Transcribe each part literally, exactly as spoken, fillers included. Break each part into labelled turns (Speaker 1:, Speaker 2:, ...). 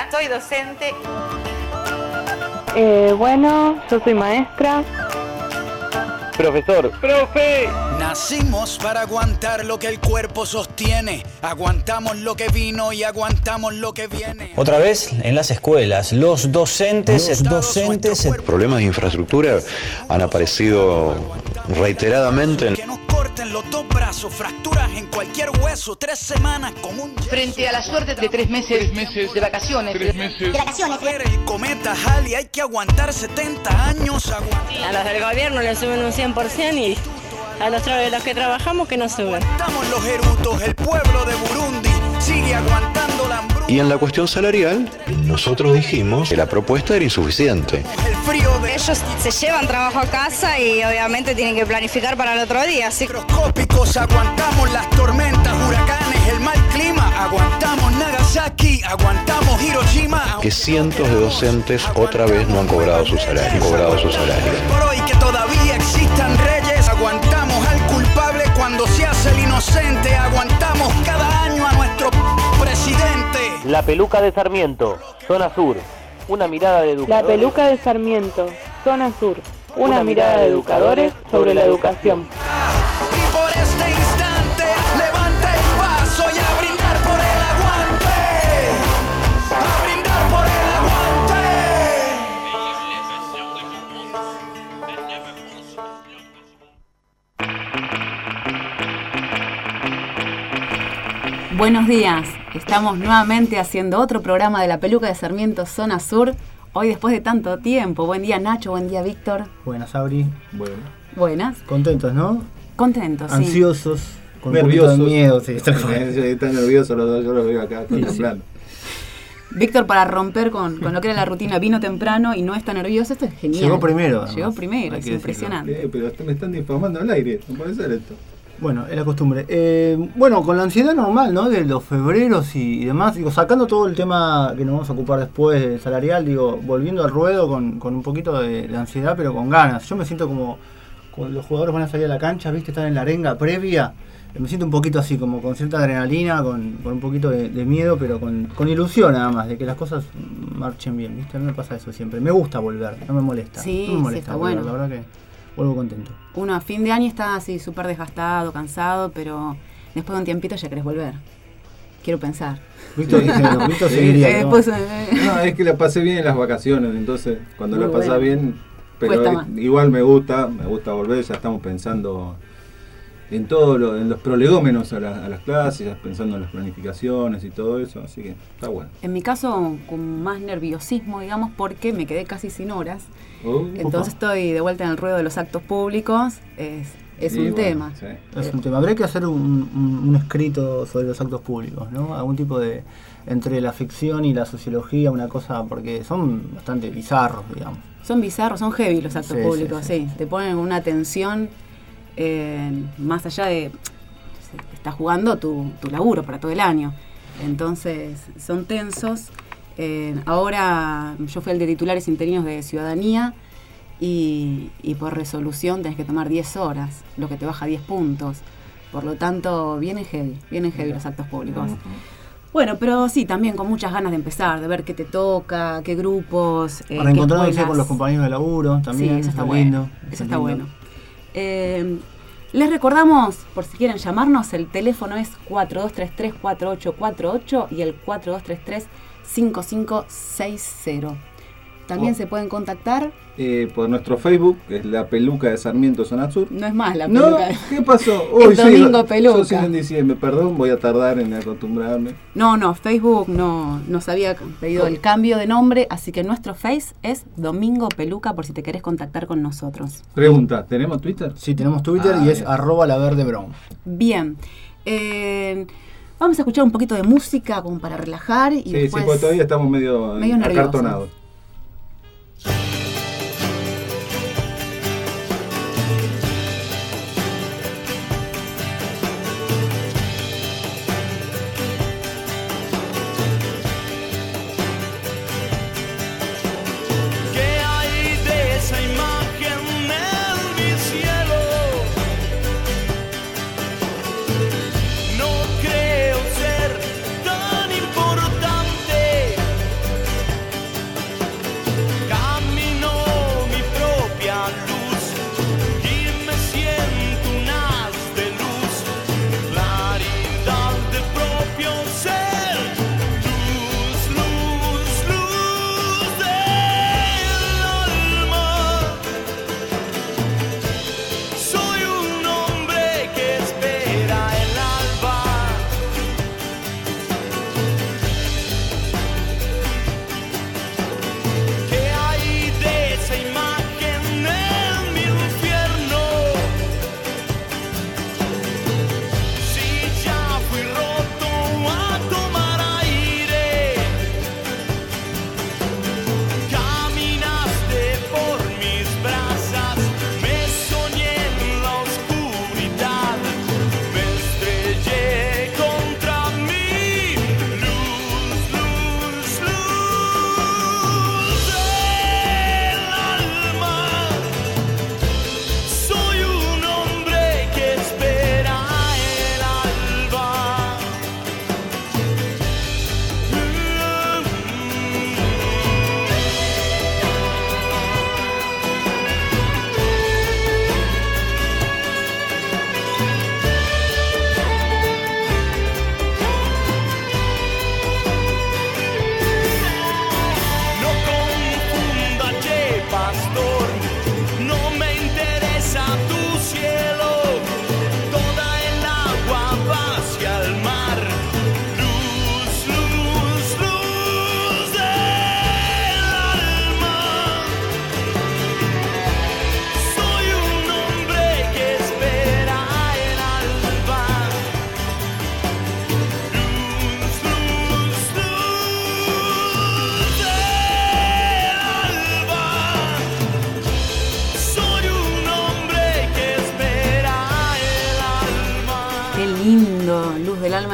Speaker 1: soy docente.
Speaker 2: Eh, bueno, yo soy maestra.
Speaker 3: Profesor.
Speaker 4: ¡Profe!
Speaker 5: Nacimos para aguantar lo que el cuerpo sostiene. Aguantamos lo que vino y aguantamos lo que viene.
Speaker 6: Otra vez en las escuelas, los docentes, los docentes.
Speaker 7: Problemas de infraestructura han aparecido reiteradamente.
Speaker 5: Que nos corten los dos brazos, fracturas en cualquier hueso, tres semanas con un yeso.
Speaker 8: Frente a la suerte de tres meses, tres meses de vacaciones,
Speaker 9: tres meses de
Speaker 5: vacaciones. El cometa Halley hay que aguantar setenta años. Aguantar.
Speaker 10: A los del gobierno le suben un cien por ciento y a los, los que trabajamos que no suben.
Speaker 5: Aguantamos los erutos, el pueblo de Burundi sigue aguantando la hambruna.
Speaker 7: Y en la cuestión salarial, nosotros dijimos que la propuesta era insuficiente.
Speaker 5: El frío de
Speaker 10: ellos se llevan trabajo a casa y obviamente tienen que planificar para el otro día. ¿Sí?
Speaker 5: Microscópicos, aguantamos las tormentas, huracanes, el mal clima, aguantamos Nagasaki, aguantamos Hiroshima.
Speaker 7: Que cientos de docentes otra vez no han cobrado su salario, cobrado su salario.
Speaker 5: Por hoy que todavía existan reyes, aguantamos al culpable cuando se hace el inocente, aguantamos cada año a nuestro presidente.
Speaker 3: La peluca de Sarmiento, zona sur. Una mirada de educadores.
Speaker 2: La peluca de Sarmiento, zona sur. Una, Una mirada de educadores sobre la educación.
Speaker 5: Y por este instante, levanta el paso y a brindar por el aguante. A brindar por el
Speaker 11: aguante. Buenos días. Estamos nuevamente haciendo otro programa de La Peluca de Sarmiento, zona sur. Hoy después de tanto tiempo. Buen día, Nacho. Buen día, Víctor.
Speaker 12: Buenas, Abri. Bueno.
Speaker 11: Buenas.
Speaker 12: Contentos, ¿no?
Speaker 11: Contentos,
Speaker 12: ansiosos,
Speaker 11: sí.
Speaker 12: Con
Speaker 4: nerviosos.
Speaker 12: Un poquito de miedo, sí.
Speaker 4: Están nerviosos los dos, yo los veo acá contemplando.
Speaker 11: Sí. Víctor, para romper con, con lo que era la rutina, vino temprano y no está nervioso. Esto es genial.
Speaker 12: Llegó primero. Además.
Speaker 11: Llegó primero, es impresionante.
Speaker 4: Eh, pero me están difamando al aire, no puede ser esto.
Speaker 12: Bueno, es la costumbre. Eh, bueno, con la ansiedad normal, ¿no? De los febreros y, y demás, digo, sacando todo el tema que nos vamos a ocupar después del salarial, digo, volviendo al ruedo con, con un poquito de, de ansiedad, pero con ganas. Yo me siento como cuando los jugadores van a salir a la cancha, ¿viste? Están en la arenga previa. Me siento un poquito así, como con cierta adrenalina, con, con un poquito de, de miedo, pero con, con ilusión nada más, de que las cosas marchen bien, ¿viste? A mí me pasa eso siempre. Me gusta volver, no me molesta.
Speaker 11: Sí,
Speaker 12: no me molesta
Speaker 11: sí, está
Speaker 12: volver,
Speaker 11: bueno.
Speaker 12: La verdad que vuelvo contento.
Speaker 11: Uno a fin de año está así súper desgastado, cansado, pero después de un tiempito ya querés volver. Quiero pensar.
Speaker 12: Víctor, Víctor, Víctor seguiría.
Speaker 11: Eh,
Speaker 12: ¿no?
Speaker 11: Pues, eh,
Speaker 4: no, es que la pasé bien en las vacaciones, entonces cuando
Speaker 11: Muy
Speaker 4: la pasás
Speaker 11: bueno.
Speaker 4: bien, pero es, igual me gusta, me gusta volver, ya estamos pensando en todo lo, en los prolegómenos a, la, a las clases, ya pensando en las planificaciones y todo eso, así que está bueno.
Speaker 11: En mi caso, con más nerviosismo, digamos, porque me quedé casi sin horas.
Speaker 4: Uh,
Speaker 11: Entonces opa. Estoy de vuelta en el ruedo de los actos públicos. Es, es
Speaker 4: sí,
Speaker 11: un
Speaker 4: bueno,
Speaker 11: tema.
Speaker 4: Sí.
Speaker 12: Es un tema. Habría que hacer un, un, un escrito sobre los actos públicos, ¿no? Algún tipo de, entre la ficción y la sociología, una cosa, porque son bastante bizarros, digamos.
Speaker 11: Son bizarros, son heavy los actos
Speaker 12: sí,
Speaker 11: públicos, sí,
Speaker 12: sí, sí.
Speaker 11: Te ponen una tensión eh, más allá de... Estás jugando tu, tu laburo para todo el año. Entonces, son tensos. Eh, ahora yo fui el de titulares interinos de ciudadanía y, y por resolución tenés que tomar diez horas, lo que te baja diez puntos. Por lo tanto, vienen heavy, vienen heavy los actos públicos. Uh-huh. Bueno, pero sí, también con muchas ganas de empezar, de ver qué te toca, qué grupos.
Speaker 12: Eh, Reencontrarse con los compañeros de laburo también.
Speaker 11: Sí, eso está bueno.
Speaker 12: Lindo,
Speaker 11: eso está bueno. Eh, les recordamos, por si quieren llamarnos, el teléfono es cuatro dos tres tres, cuatro ocho cuatro ocho y el cuatro dos tres tres, cinco cinco seis cero. También oh. se pueden contactar
Speaker 4: eh, por nuestro Facebook, que es La Peluca de Sarmiento, zona sur.
Speaker 11: No es más La Peluca.
Speaker 4: No,
Speaker 11: de...
Speaker 4: ¿qué pasó? Hoy
Speaker 11: el domingo
Speaker 4: sí,
Speaker 11: Peluca.
Speaker 4: Yo sigo en diciembre, perdón, voy a tardar en acostumbrarme.
Speaker 11: No, no, Facebook no nos había pedido oh. el cambio de nombre, así que nuestro Face es Domingo Peluca, por si te querés contactar con nosotros.
Speaker 4: Pregunta, ¿tenemos Twitter?
Speaker 12: Sí, tenemos Twitter ah, y es arroba la verde brown.
Speaker 11: Bien. Eh... Vamos a escuchar un poquito de música como para relajar y
Speaker 4: sí,
Speaker 11: después...
Speaker 4: Sí, pues todavía estamos medio,
Speaker 11: medio
Speaker 4: acartonados.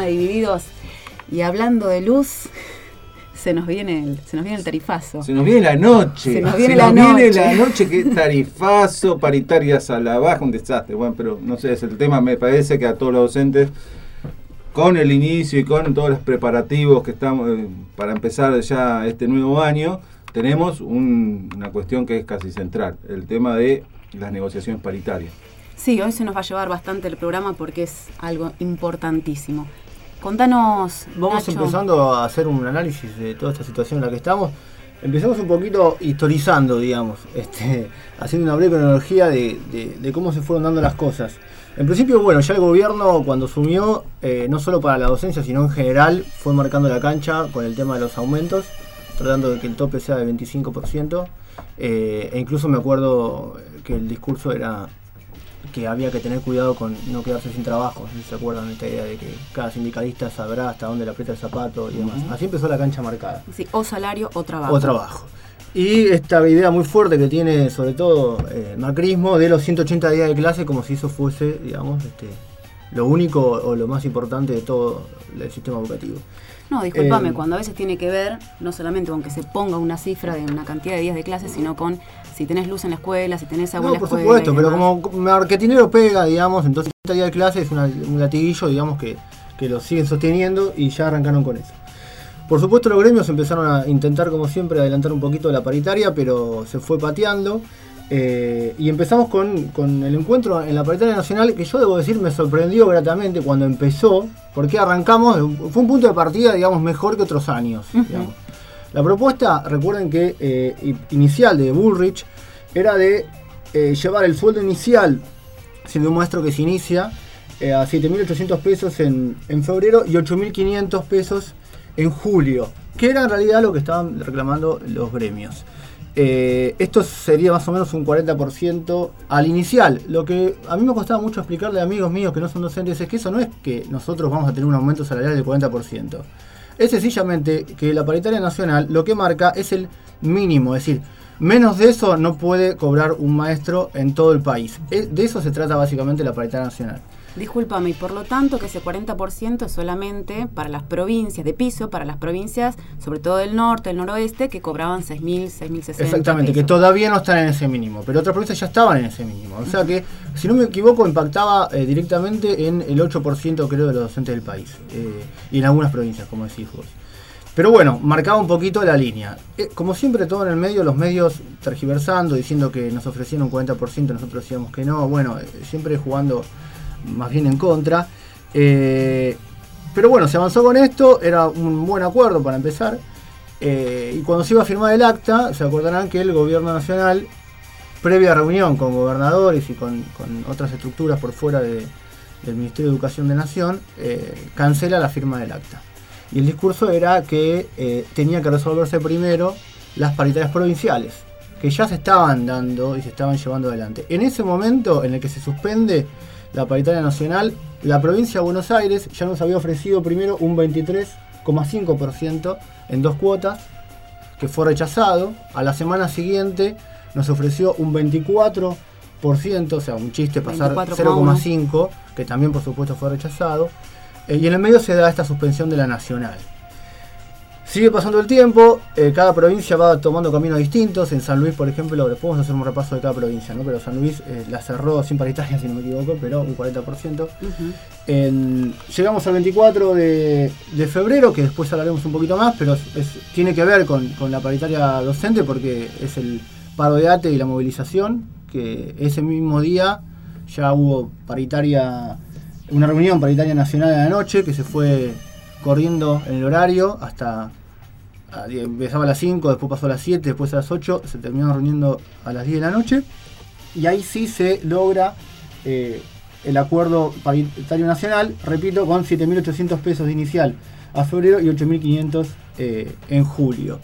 Speaker 11: de Divididos. Y hablando de luz, se nos viene el, se nos viene el tarifazo.
Speaker 4: Se nos viene la noche.
Speaker 11: Se nos viene,
Speaker 4: se
Speaker 11: la,
Speaker 4: nos
Speaker 11: noche.
Speaker 4: viene la noche. Que tarifazo, paritarias a la baja, un desastre. Bueno, pero no sé, es el tema. Me parece que a todos los docentes, con el inicio y con todos los preparativos que estamos eh, para empezar ya este nuevo año, tenemos un, una cuestión que es casi central, el tema de las negociaciones paritarias.
Speaker 11: Sí, hoy se nos va a llevar bastante el programa porque es algo importantísimo. Contanos,
Speaker 12: Vamos
Speaker 11: Nacho.
Speaker 12: empezando a hacer un análisis de toda esta situación en la que estamos. Empezamos un poquito historizando, digamos, este, haciendo una breve cronología de, de, de cómo se fueron dando las cosas. En principio, bueno, ya el gobierno cuando asumió, eh, no solo para la docencia, sino en general, fue marcando la cancha con el tema de los aumentos, tratando de que el tope sea de veinticinco por ciento, eh, e incluso me acuerdo que el discurso era que había que tener cuidado con no quedarse sin trabajo. No sé si se acuerdan de esta idea de que cada sindicalista sabrá hasta dónde le aprieta el zapato y demás. Uh-huh. Así empezó la cancha marcada.
Speaker 11: Sí, o salario o trabajo.
Speaker 12: O trabajo. Y esta idea muy fuerte que tiene sobre todo eh, el macrismo de los ciento ochenta días de clase, como si eso fuese, digamos, este, lo único o lo más importante de todo el sistema educativo.
Speaker 11: No, discúlpame,
Speaker 12: Eh,
Speaker 11: cuando a veces tiene que ver, no solamente con que se ponga una cifra de una cantidad de días de clase, sino con si tenés luz en la escuela, si tenés agua
Speaker 12: No,
Speaker 11: en la
Speaker 12: por
Speaker 11: escuela.
Speaker 12: supuesto, pero como marketinero pega, digamos, entonces esta día de clase es una, un latiguillo, digamos, que, que lo siguen sosteniendo y ya arrancaron con eso. Por supuesto los gremios empezaron a intentar, como siempre, adelantar un poquito la paritaria, pero se fue pateando. Eh, y empezamos con, con el encuentro en la paritaria nacional, que yo debo decir me sorprendió gratamente cuando empezó, porque arrancamos, fue un punto de partida, digamos, mejor que otros años. Uh-huh. Digamos. La propuesta, recuerden que eh, inicial de Bullrich, era de eh, llevar el sueldo inicial, siendo un maestro que se inicia, eh, a siete mil ochocientos pesos en, en febrero y ocho mil quinientos pesos en julio, que era en realidad lo que estaban reclamando los gremios. Eh, esto sería más o menos un cuarenta por ciento al inicial. Lo que a mí me costaba mucho explicarle a amigos míos que no son docentes es que eso no es que nosotros vamos a tener un aumento salarial del cuarenta por ciento. Es sencillamente que la paritaria nacional lo que marca es el mínimo, es decir, menos de eso no puede cobrar un maestro en todo el país. De eso se trata básicamente la paritaria nacional.
Speaker 11: Discúlpame, y por lo tanto que ese cuarenta por ciento es solamente para las provincias, de piso, para las provincias, sobre todo del norte, del noroeste, que cobraban seis mil, seis mil sesenta.
Speaker 12: Exactamente, pesos. Que todavía no están en ese mínimo, pero otras provincias ya estaban en ese mínimo. O sea que, si no me equivoco, impactaba eh, directamente en el ocho por ciento, creo, de los docentes del país. Eh, y en algunas provincias, como decís vos. Pero bueno, marcaba un poquito la línea. Eh, como siempre, todo en el medio, los medios tergiversando, diciendo que nos ofrecían un cuarenta por ciento, nosotros decíamos que no. Bueno, eh, siempre jugando más bien en contra. Eh, pero bueno, se avanzó con esto, era un buen acuerdo para empezar. Eh, y cuando se iba a firmar el acta, se acordarán que el gobierno nacional, previa reunión con gobernadores y con, con otras estructuras por fuera de, del Ministerio de Educación de Nación, eh, cancela la firma del acta. Y el discurso era que eh, tenía que resolverse primero las paritarias provinciales, que ya se estaban dando y se estaban llevando adelante. En ese momento en el que se suspende la paritaria nacional, la provincia de Buenos Aires ya nos había ofrecido primero un veintitrés coma cinco por ciento en dos cuotas, que fue rechazado. A la semana siguiente nos ofreció un veinticuatro por ciento, o sea, un chiste pasar cero coma cinco, que también por supuesto fue rechazado. Eh, y en el medio se da esta suspensión de la nacional. Sigue pasando el tiempo, eh, cada provincia va tomando caminos distintos. En San Luis, por ejemplo, después vamos a hacer un repaso de cada provincia, ¿no? Pero San Luis eh, la cerró sin paritaria, si no me equivoco, pero un cuarenta por ciento. Uh-huh. En, llegamos al veinticuatro de, de febrero, que después hablaremos un poquito más, pero es, es, tiene que ver con, con la paritaria docente, porque es el paro de A T E y la movilización, que ese mismo día ya hubo paritaria, una reunión paritaria nacional de la noche, que se fue corriendo en el horario hasta empezaba a las cinco, después pasó a las siete, después a las ocho, se terminó reuniendo a las diez de la noche, y ahí sí se logra eh, el acuerdo paritario nacional, repito, con siete mil ochocientos pesos de inicial a febrero y ocho mil quinientos eh, en julio.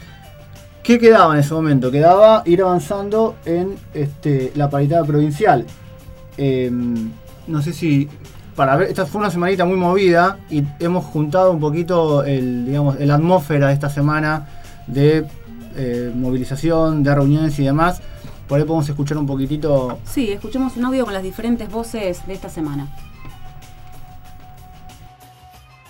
Speaker 12: ¿Qué quedaba en ese momento? Quedaba ir avanzando en este, la paritaria provincial. Eh, no sé si para ver, esta fue una semanita muy movida y hemos juntado un poquito el, digamos, la atmósfera de esta semana de eh, movilización, de reuniones y demás. Por ahí podemos escuchar un poquitito.
Speaker 11: Sí, escuchemos un audio con las diferentes voces de esta semana.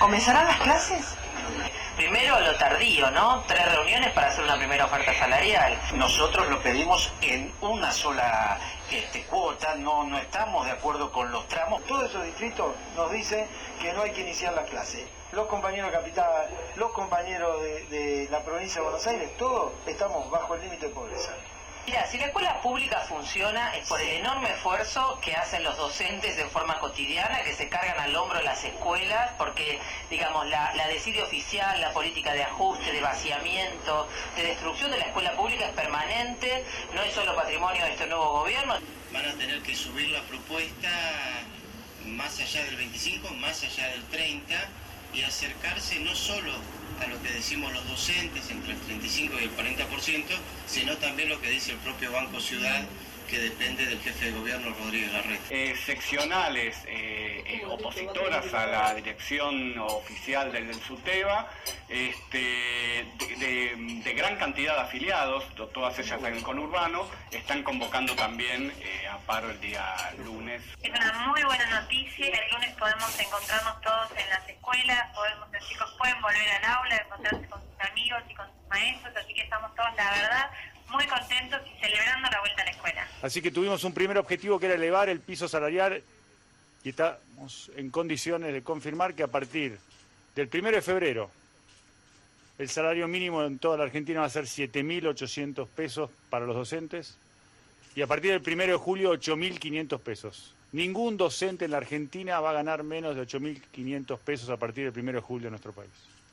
Speaker 1: ¿Comenzarán las clases?
Speaker 9: Primero lo tardío, ¿no? Tres reuniones para hacer una primera oferta salarial.
Speaker 5: Nosotros lo pedimos en una sola este, cuota, no, no estamos de acuerdo con los tramos. Todos esos distritos nos dicen que no hay que iniciar la clase. Los compañeros de Capital, los compañeros de, de la provincia de Buenos Aires, todos estamos bajo el límite de pobreza.
Speaker 9: Mira, si la escuela pública funciona es por el enorme esfuerzo que hacen los docentes de forma cotidiana, que se cargan al hombro las escuelas, porque, digamos, la, la desidia oficial, la política de ajuste, de vaciamiento, de destrucción de la escuela pública es permanente, no es solo patrimonio de este nuevo gobierno.
Speaker 13: Van a tener que subir la propuesta más allá del veinticinco, más allá del treinta, y acercarse no solo a lo que decimos los docentes, entre el treinta y cinco y el cuarenta por ciento, sino también lo que dice el propio Banco Ciudad, que depende del jefe de gobierno Rodríguez Larreta.
Speaker 14: Eh, seccionales eh, eh, opositoras a la dirección oficial del, del SUTEBA, este, de, de, de gran cantidad de afiliados, todas ellas en el conurbano, están convocando también eh, a paro el día lunes.
Speaker 15: Es una muy buena noticia, el lunes podemos encontrarnos todos en las escuelas, podemos, los chicos pueden volver al aula, encontrarse con sus amigos y con sus maestros, así que estamos todos, la verdad, muy contentos y celebrando la vuelta a la escuela.
Speaker 16: Así que tuvimos un primer objetivo que era elevar el piso salarial y estamos en condiciones de confirmar que a partir del primero de febrero el salario mínimo en toda la Argentina va a ser siete mil ochocientos pesos para los docentes y a partir del primero de julio ocho mil quinientos pesos. Ningún docente en la Argentina va a ganar menos de ocho mil quinientos pesos a partir del primero de julio en nuestro país.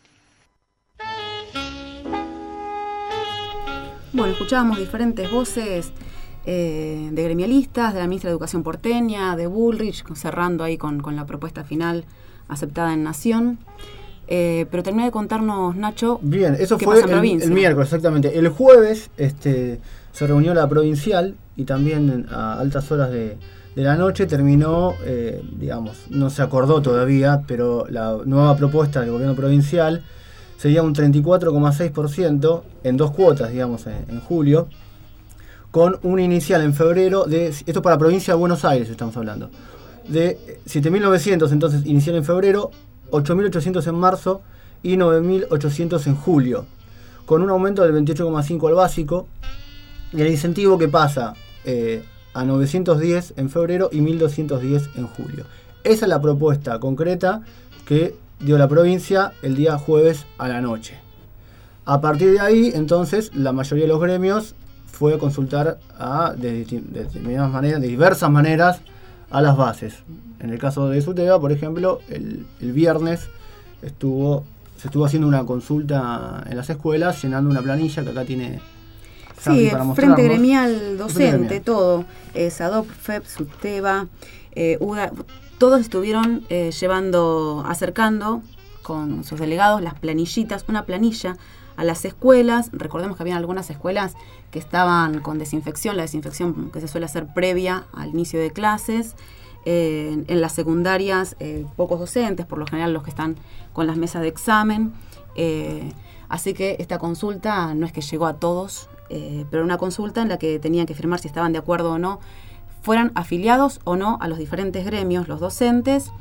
Speaker 11: Bueno, escuchábamos diferentes voces eh, de gremialistas, de la ministra de Educación porteña, de Bullrich, cerrando ahí con, con la propuesta final aceptada en Nación. Eh, pero termina de contarnos, Nacho,
Speaker 12: bien, eso
Speaker 11: qué
Speaker 12: fue
Speaker 11: pasa en
Speaker 12: el,
Speaker 11: provincia.
Speaker 12: el miércoles, exactamente. El jueves este, se reunió la provincial y también a altas horas de, de la noche terminó, eh, digamos, no se acordó todavía, pero la nueva propuesta del gobierno provincial sería un treinta y cuatro coma seis por ciento en dos cuotas, digamos, en, en julio, con un inicial en febrero de, esto para la provincia de Buenos Aires estamos hablando, de siete mil novecientos entonces inicial en febrero, ocho mil ochocientos en marzo y nueve mil ochocientos en julio, con un aumento del veintiocho coma cinco al básico, y el incentivo que pasa eh, a novecientos diez en febrero y mil doscientos diez en julio. Esa es la propuesta concreta que dio la provincia el día jueves a la noche. A partir de ahí, entonces, la mayoría de los gremios fue a consultar a, de, de, determinadas maneras, de diversas maneras, a las bases. En el caso de SUTEBA, por ejemplo, el, el viernes estuvo se estuvo haciendo una consulta en las escuelas, llenando una planilla que acá tiene Santi
Speaker 11: sí,
Speaker 12: para mostrarnos.
Speaker 11: Frente Gremial Docente, Frente gremial. todo, eh, SADOP, FEP, SUTEBA, eh, UDA, todos estuvieron eh, llevando, acercando con sus delegados las planillitas, una planilla a las escuelas. Recordemos que había algunas escuelas que estaban con desinfección, la desinfección que se suele hacer previa al inicio de clases. Eh, en, en las secundarias, eh, pocos docentes, por lo general los que están con las mesas de examen. Eh, así que esta consulta no es que llegó a todos, eh, pero una consulta en la que tenían que firmar si estaban de acuerdo o no, fueran afiliados o no a los diferentes gremios, los docentes,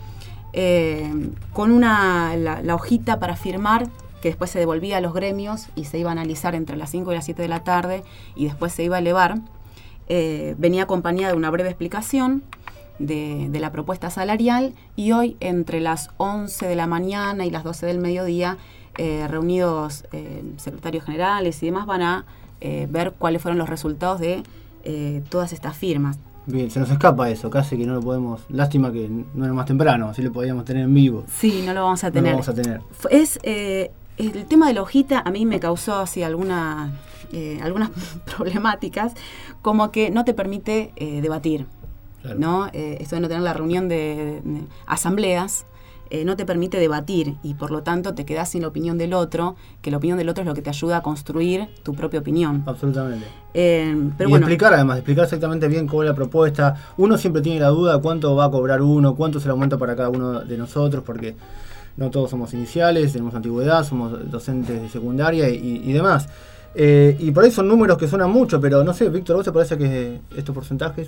Speaker 11: eh, con una la, la hojita para firmar, que después se devolvía a los gremios y se iba a analizar entre las cinco y las siete de la tarde y después se iba a elevar. Eh, venía acompañada de una breve explicación de, de la propuesta salarial, y hoy entre las once de la mañana y las doce del mediodía, eh, reunidos eh, secretarios generales y demás van a eh, ver cuáles fueron los resultados de eh, todas estas firmas.
Speaker 12: Bien, se nos escapa eso, casi que no lo podemos. Lástima que no era más temprano, así lo podíamos tener en vivo.
Speaker 11: Sí, no lo vamos a tener.
Speaker 12: No lo vamos a tener.
Speaker 11: Es, eh, el tema de la hojita a mí me causó así alguna, eh, algunas problemáticas, como que no te permite eh, debatir, claro. ¿no? Eh, esto de no tener la reunión de, de asambleas. Eh, no te permite debatir y por lo tanto te quedás sin la opinión del otro, que la opinión del otro es lo que te ayuda a construir tu propia opinión.
Speaker 12: Absolutamente.
Speaker 11: Eh, pero
Speaker 12: y
Speaker 11: bueno,
Speaker 12: explicar además, explicar exactamente bien cómo es la propuesta. Uno siempre tiene la duda de cuánto va a cobrar uno, cuánto es el aumento para cada uno de nosotros, porque no todos somos iniciales, tenemos antigüedad, somos docentes de secundaria y, y demás. Eh, y por ahí son números que suenan mucho, pero no sé, Víctor, ¿vos te parece que estos porcentajes?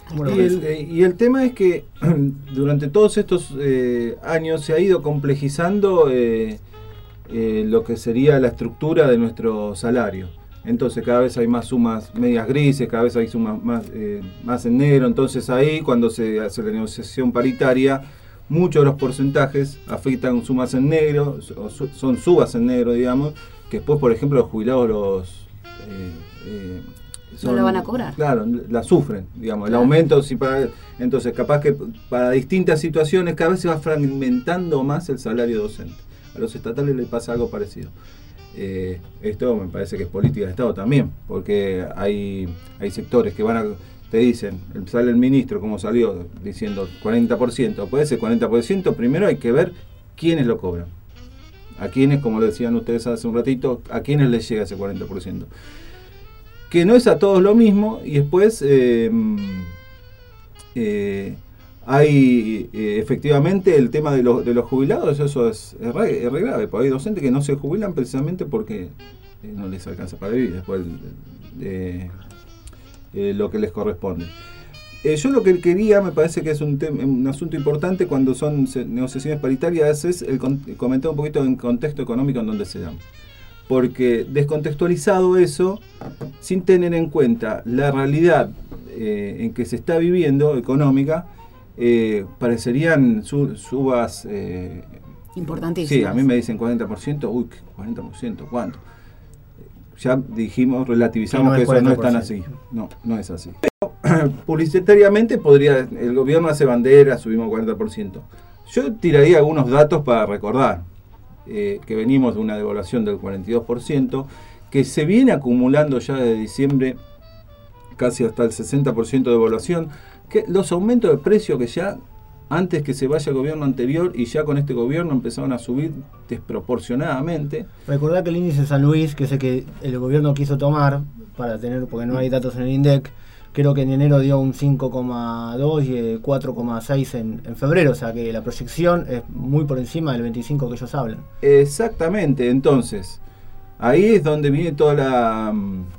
Speaker 4: Y el, eh, y el tema es que durante todos estos eh, años se ha ido complejizando eh, eh, lo que sería la estructura de nuestro salario. Entonces cada vez hay más sumas medias grises, cada vez hay sumas más, eh, más en negro. Entonces ahí cuando se hace la negociación paritaria, muchos de los porcentajes afectan sumas en negro, o su, son subas en negro, digamos, que después, por ejemplo, los jubilados los... Eh, eh, son,
Speaker 11: no lo van a cobrar.
Speaker 4: Claro, la sufren, digamos,
Speaker 11: Claro.
Speaker 4: el aumento, si para, entonces capaz que para distintas situaciones cada vez se va fragmentando más el salario docente. A los estatales les pasa algo parecido. Eh, esto me parece que es política de Estado también, porque hay, hay sectores que van a, te dicen, sale el ministro como salió diciendo cuarenta por ciento, puede ser cuarenta por ciento, primero hay que ver quiénes lo cobran, a quiénes, como lo decían ustedes hace un ratito, a quiénes les llega ese cuarenta por ciento, que no es a todos lo mismo, y después eh, eh, hay eh, efectivamente el tema de, lo, de los jubilados, eso es, es, re, es re grave, porque hay docentes que no se jubilan precisamente porque eh, no les alcanza para vivir después de, de, de lo que les corresponde. Eh, yo lo que quería, me parece que es un, tema, un asunto importante cuando son negociaciones paritarias, es el, el comentar un poquito en contexto económico en donde se dan. Porque descontextualizado eso, sin tener en cuenta la realidad eh, en que se está viviendo económica, Eh, parecerían su, subas eh,
Speaker 11: importantísimas.
Speaker 4: Sí, a mí me dicen cuarenta por ciento, uy, cuarenta por ciento, ¿cuánto? Ya dijimos, relativizamos
Speaker 12: no
Speaker 4: que eso no es tan así. No, no es así. Pero, publicitariamente podría, el gobierno hace bandera, subimos cuarenta por ciento. Yo tiraría algunos datos para recordar eh, que venimos de una devaluación del cuarenta y dos por ciento, que se viene acumulando ya desde diciembre casi hasta el sesenta por ciento de devaluación, que los aumentos de precio que ya antes que se vaya el gobierno anterior y ya con este gobierno empezaron a subir desproporcionadamente.
Speaker 12: Recordá que el índice de San Luis, que es el que el gobierno quiso tomar para tener, porque no hay datos en el INDEC, creo que en enero dio un cinco coma dos y cuatro coma seis en, en febrero, o sea que la proyección es muy por encima del veinticinco que ellos hablan.
Speaker 4: Exactamente, entonces ahí es donde viene toda la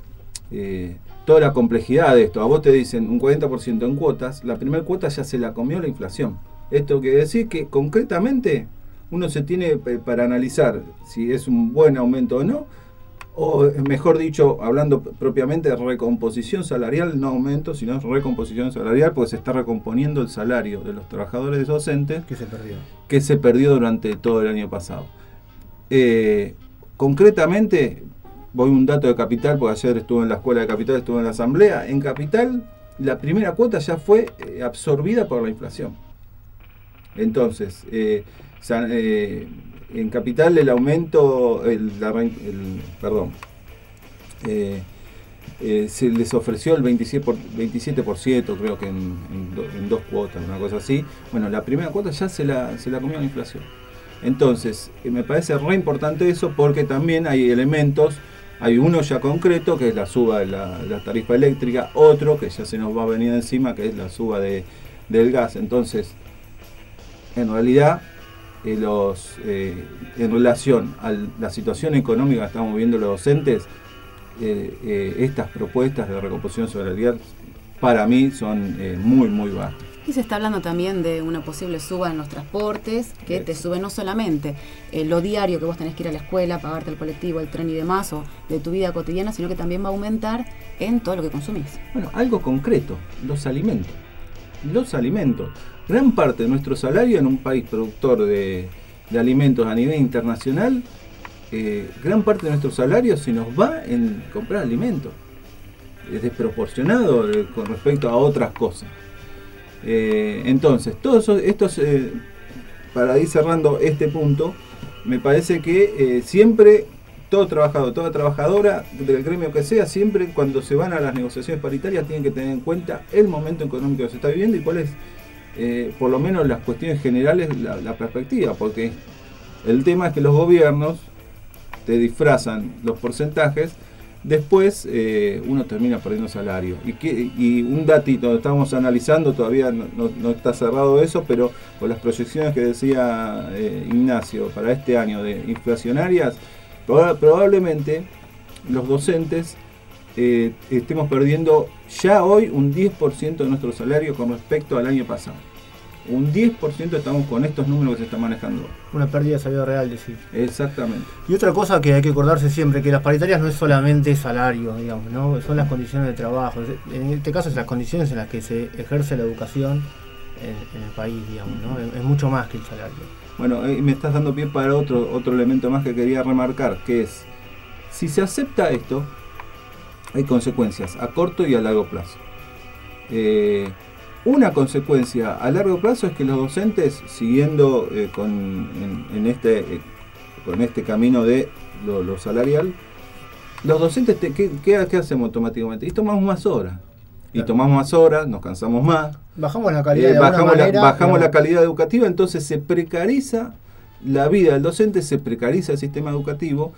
Speaker 4: eh, toda la complejidad de esto. A vos te dicen un cuarenta por ciento en cuotas, la primera cuota ya se la comió la inflación. Esto quiere decir que concretamente uno se tiene para analizar si es un buen aumento o no, o mejor dicho, hablando propiamente de recomposición salarial, no aumento, sino recomposición salarial, porque se está recomponiendo el salario de los trabajadores docentes
Speaker 12: que se perdió,
Speaker 4: que se perdió durante todo el año pasado. Eh, concretamente, voy un dato de Capital, porque ayer estuve en la escuela de Capital, estuve en la asamblea. En Capital, la primera cuota ya fue eh, absorbida por la inflación. Entonces, eh, san, eh, en Capital el aumento, el, la, el, perdón, eh, eh, se les ofreció el veintisiete por ciento, creo que en, en, do, en dos cuotas, una cosa así. Bueno, la primera cuota ya se la, se la comió la inflación. Entonces, eh, me parece re importante eso, porque también hay elementos. Hay uno ya concreto, que es la suba de la, la tarifa eléctrica, otro que ya se nos va a venir encima, que es la suba de, del gas. Entonces, en realidad, eh, los, eh, en relación a la situación económica que estamos viendo los docentes, eh, eh, estas propuestas de recomposición salarial para mí son eh, muy, muy bajas.
Speaker 11: Y se está hablando también de una posible suba en los transportes, que te sube no solamente eh, lo diario que vos tenés que ir a la escuela, pagarte el colectivo, el tren y demás, o de tu vida cotidiana, sino que también va a aumentar en todo lo que consumís.
Speaker 4: Bueno, algo concreto, los alimentos. Los alimentos. Gran parte de nuestro salario en un país productor de, de alimentos a nivel internacional, eh, gran parte de nuestro salario se nos va en comprar alimentos. Es desproporcionado eh, con respecto a otras cosas. Eh, entonces, todos estos, eh, para ir cerrando este punto, me parece que eh, siempre todo trabajador, toda trabajadora del gremio que sea, siempre cuando se van a las negociaciones paritarias tienen que tener en cuenta el momento económico que se está viviendo y cuál es, eh, por lo menos las cuestiones generales, la, la perspectiva, porque el tema es que los gobiernos te disfrazan los porcentajes. Después eh, uno termina perdiendo salario. Y, que, y un datito, estamos analizando, todavía no, no, no está cerrado eso, pero con las proyecciones que decía eh, Ignacio para este año de inflacionarias, proba- probablemente los docentes eh, estemos perdiendo ya hoy un diez por ciento de nuestro salario con respecto al año pasado. Un diez por ciento estamos con estos números que se están manejando.
Speaker 12: Una pérdida de salario real, decir.
Speaker 4: Exactamente.
Speaker 12: Y otra cosa que hay que acordarse siempre, que las paritarias no es solamente salario, digamos, ¿no? Son las condiciones de trabajo. En este caso, es las condiciones en las que se ejerce la educación en, en el país, digamos, ¿no? Es, es mucho más que el salario.
Speaker 4: Bueno, eh, me estás dando pie para otro, otro elemento más que quería remarcar, que es, si se acepta esto, hay consecuencias a corto y a largo plazo. Eh, una consecuencia a largo plazo es que los docentes, siguiendo eh, con, en, en este, eh, con este camino de lo, lo salarial, los docentes, te, ¿qué, qué, ¿qué hacemos automáticamente? Y tomamos más horas. Y tomamos más horas, nos cansamos más.
Speaker 12: Bajamos la calidad,
Speaker 4: eh,
Speaker 12: de
Speaker 4: bajamos,
Speaker 12: manera,
Speaker 4: la, bajamos
Speaker 12: pero...
Speaker 4: la calidad educativa, entonces se precariza la vida del docente, se precariza el sistema educativo,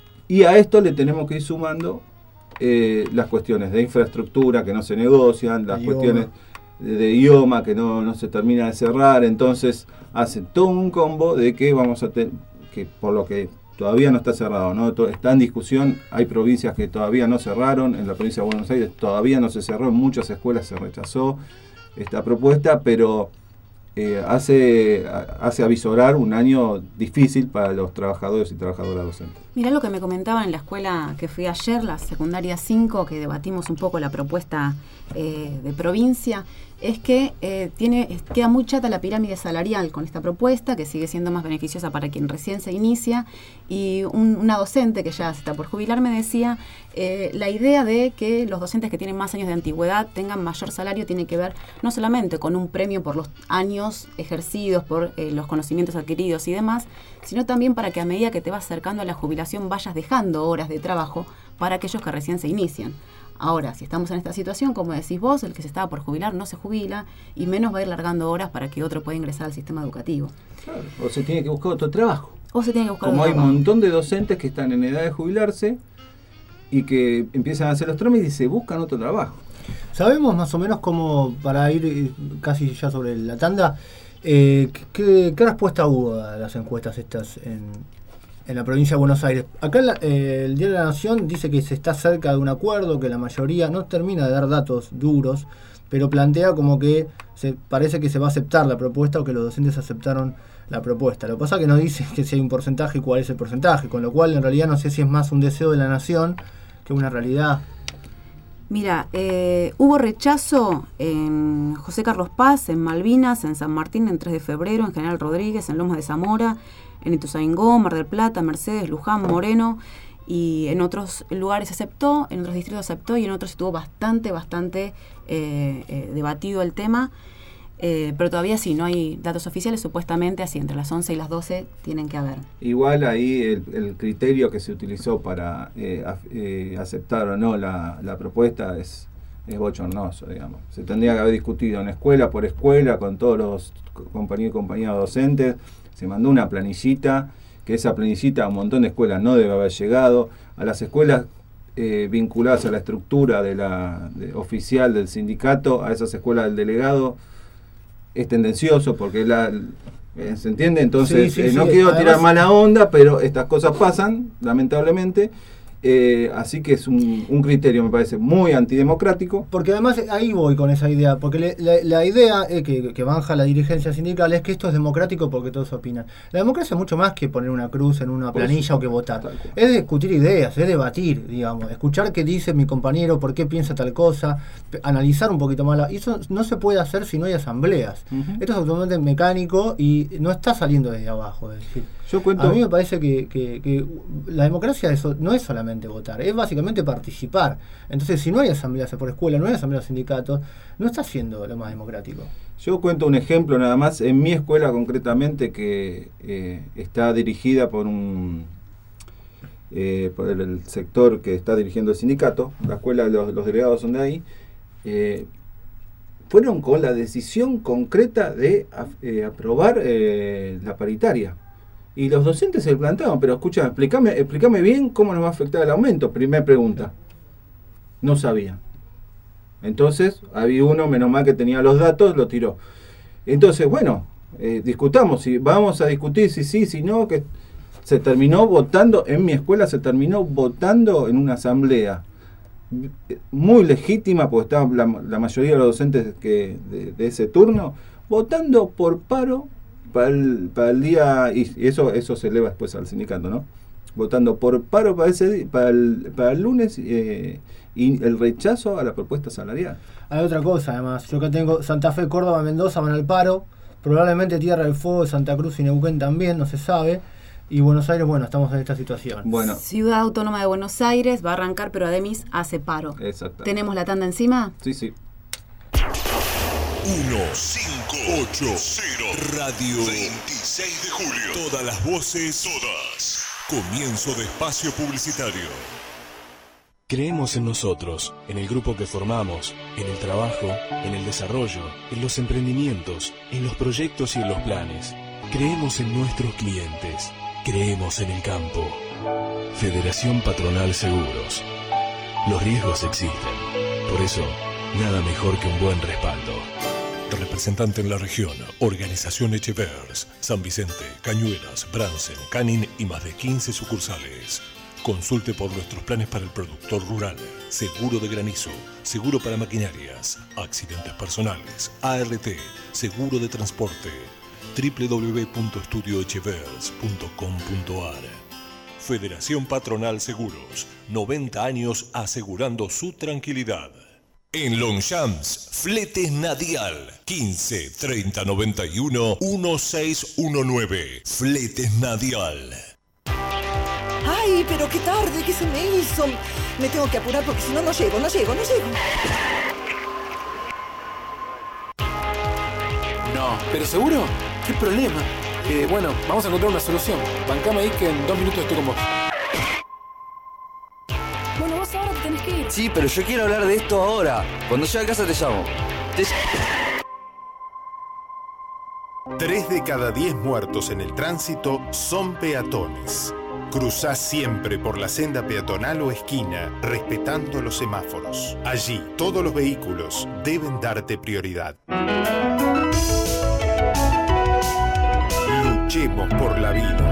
Speaker 4: y a esto le tenemos que ir sumando eh, las cuestiones de infraestructura que no se negocian, las
Speaker 12: idioma.
Speaker 4: cuestiones de, de idioma que no, no se termina de cerrar, entonces hace todo un combo de que vamos a tener, que por lo que todavía no está cerrado, ¿no? Está en discusión, hay provincias que todavía no cerraron, en la provincia de Buenos Aires todavía no se cerró, en muchas escuelas se rechazó esta propuesta, pero eh, hace, hace avisorar un año difícil para los trabajadores y trabajadoras docentes.
Speaker 11: Mirá lo que me comentaban en la escuela que fui ayer, la secundaria cinco, que debatimos un poco la propuesta eh, de provincia, es que eh, tiene queda muy chata la pirámide salarial con esta propuesta, que sigue siendo más beneficiosa para quien recién se inicia, y un, una docente que ya se está por jubilar me decía, eh, la idea de que los docentes que tienen más años de antigüedad tengan mayor salario tiene que ver no solamente con un premio por los años ejercidos, por eh, los conocimientos adquiridos y demás, sino también para que a medida que te vas acercando a la jubilación vayas dejando horas de trabajo para aquellos que recién se inician. Ahora, si estamos en esta situación, como decís vos, el que se estaba por jubilar no se jubila y menos va a ir largando horas para que otro pueda ingresar al sistema educativo.
Speaker 4: Claro, o se tiene que buscar otro trabajo.
Speaker 11: O se tiene que buscar
Speaker 4: Como
Speaker 11: otro
Speaker 4: hay
Speaker 11: trabajo.
Speaker 4: un montón de docentes que están en edad de jubilarse y que empiezan a hacer los trámites y se buscan otro trabajo.
Speaker 12: Sabemos más o menos cómo, para ir casi ya sobre la tanda, eh, ¿qué, qué respuesta hubo a las encuestas estas en, en la provincia de Buenos Aires? Acá la, eh, el Diario de la Nación dice que se está cerca de un acuerdo, que la mayoría no termina de dar datos duros, pero plantea como que se parece que se va a aceptar la propuesta o que los docentes aceptaron la propuesta. Lo que pasa es que no dice que si hay un porcentaje y cuál es el porcentaje, con lo cual en realidad no sé si es más un deseo de la nación que una realidad.
Speaker 11: Mira, eh, hubo rechazo en José Carlos Paz, en Malvinas, en San Martín, en tres de febrero, en General Rodríguez, en Lomas de Zamora, en Ituzaingó, Mar del Plata, Mercedes, Luján, Moreno, y en otros lugares aceptó, en otros distritos aceptó y en otros estuvo bastante, bastante eh, eh, debatido el tema. Eh, pero todavía sí, no hay datos oficiales, supuestamente así entre las once y las doce tienen que haber.
Speaker 4: Igual ahí el, el criterio que se utilizó para eh, a, eh, aceptar o no la, la propuesta es, es bochornoso, digamos. Se tendría que haber discutido en escuela por escuela con todos los compañeros y compañeras docentes, se mandó una planillita, que esa planillita a un montón de escuelas no debe haber llegado, a las escuelas eh, vinculadas a la estructura de la de, oficial del sindicato, a esas escuelas del delegado, es tendencioso porque la eh, ¿se entiende? Entonces
Speaker 12: sí, sí,
Speaker 4: eh, no
Speaker 12: sí,
Speaker 4: quiero
Speaker 12: además,
Speaker 4: tirar mala onda, pero estas cosas pasan, lamentablemente. Eh, así que es un, un criterio, me parece, muy antidemocrático.
Speaker 12: Porque además ahí voy con esa idea, porque le, la, la idea eh, que, que banja la dirigencia sindical es que esto es democrático porque todos opinan. La democracia es mucho más que poner una cruz en una planilla o que votar. Es discutir ideas, es debatir, digamos, escuchar qué dice mi compañero, por qué piensa tal cosa, analizar un poquito más. La, y eso no se puede hacer si no hay asambleas. Uh-huh. Esto es absolutamente mecánico y no está saliendo desde abajo. Es decir,
Speaker 4: Yo cuento,
Speaker 12: a mí me parece que, que, que la democracia eso no es solamente votar, es básicamente participar. Entonces, si no hay asambleas por escuela, no hay asambleas sindicatos, no está siendo lo más democrático.
Speaker 4: Yo cuento un ejemplo nada más, en mi escuela concretamente, que eh, está dirigida por un eh, por el, el sector que está dirigiendo el sindicato, la escuela, los, los delegados son de ahí, eh, fueron con la decisión concreta de eh, aprobar eh, la paritaria. Y los docentes se planteaban, pero escucha, explícame, explícame bien cómo nos va a afectar el aumento. Primera pregunta. No sabían. Entonces, había uno, menos mal que tenía los datos, lo tiró. Entonces, bueno, eh, discutamos, si vamos a discutir si sí, si no, que se terminó votando, en mi escuela se terminó votando en una asamblea muy legítima, porque estaban la, la mayoría de los docentes que de, de ese turno votando por paro para el, para el día, y eso eso se eleva después al sindicato, ¿no? Votando por paro para ese día, para el, para el lunes eh, y el rechazo a la propuesta salarial.
Speaker 12: Hay otra cosa, además. Yo que tengo Santa Fe, Córdoba, Mendoza van al paro. Probablemente Tierra del Fuego, Santa Cruz y Neuquén también, no se sabe. Y Buenos Aires, bueno, estamos en esta situación.
Speaker 4: Bueno.
Speaker 11: Ciudad Autónoma de Buenos Aires va a arrancar, pero Ademis hace paro.
Speaker 4: Exacto.
Speaker 11: ¿Tenemos la tanda encima?
Speaker 4: Sí, sí.
Speaker 1: uno cinco ocho cero Radio veintiséis de julio. Todas las voces, todas. Comienzo de espacio publicitario.
Speaker 17: Creemos en nosotros, en el grupo que formamos, en el trabajo, en el desarrollo, en los emprendimientos, en los proyectos y en los planes. Creemos en nuestros clientes. Creemos en el campo. Federación Patronal Seguros. Los riesgos existen. Por eso, nada mejor que un buen respaldo.
Speaker 1: Representante en la región, Organización Echevers, San Vicente, Cañuelas, Bransen, Canin y más de quince sucursales. Consulte por nuestros planes para el productor rural, seguro de granizo, seguro para maquinarias, accidentes personales, A R T, seguro de transporte. doble u doble u doble u punto estudio echevers punto com punto a r. Federación Patronal Seguros, noventa años asegurando su tranquilidad. En Longchamps, Fletes Nadial, quince treinta noventa y uno dieciséis diecinueve. Fletes Nadial.
Speaker 18: ¡Ay, pero qué tarde! ¿Qué se me hizo? Me tengo que apurar porque si no, no llego, no llego, no llego.
Speaker 19: No, ¿pero seguro? ¿Qué problema? Eh, bueno, vamos a encontrar una solución. Bancame ahí que en dos minutos estoy con vos.
Speaker 20: Bueno, vos ahora te tenés que ir.
Speaker 21: Sí, pero yo quiero hablar de esto ahora. Cuando llegue a casa te llamo. Te...
Speaker 22: Tres de cada diez muertos en el tránsito son peatones. Cruzá siempre por la senda peatonal o esquina, respetando los semáforos. Allí, todos los vehículos deben darte prioridad. Luchemos por la vida.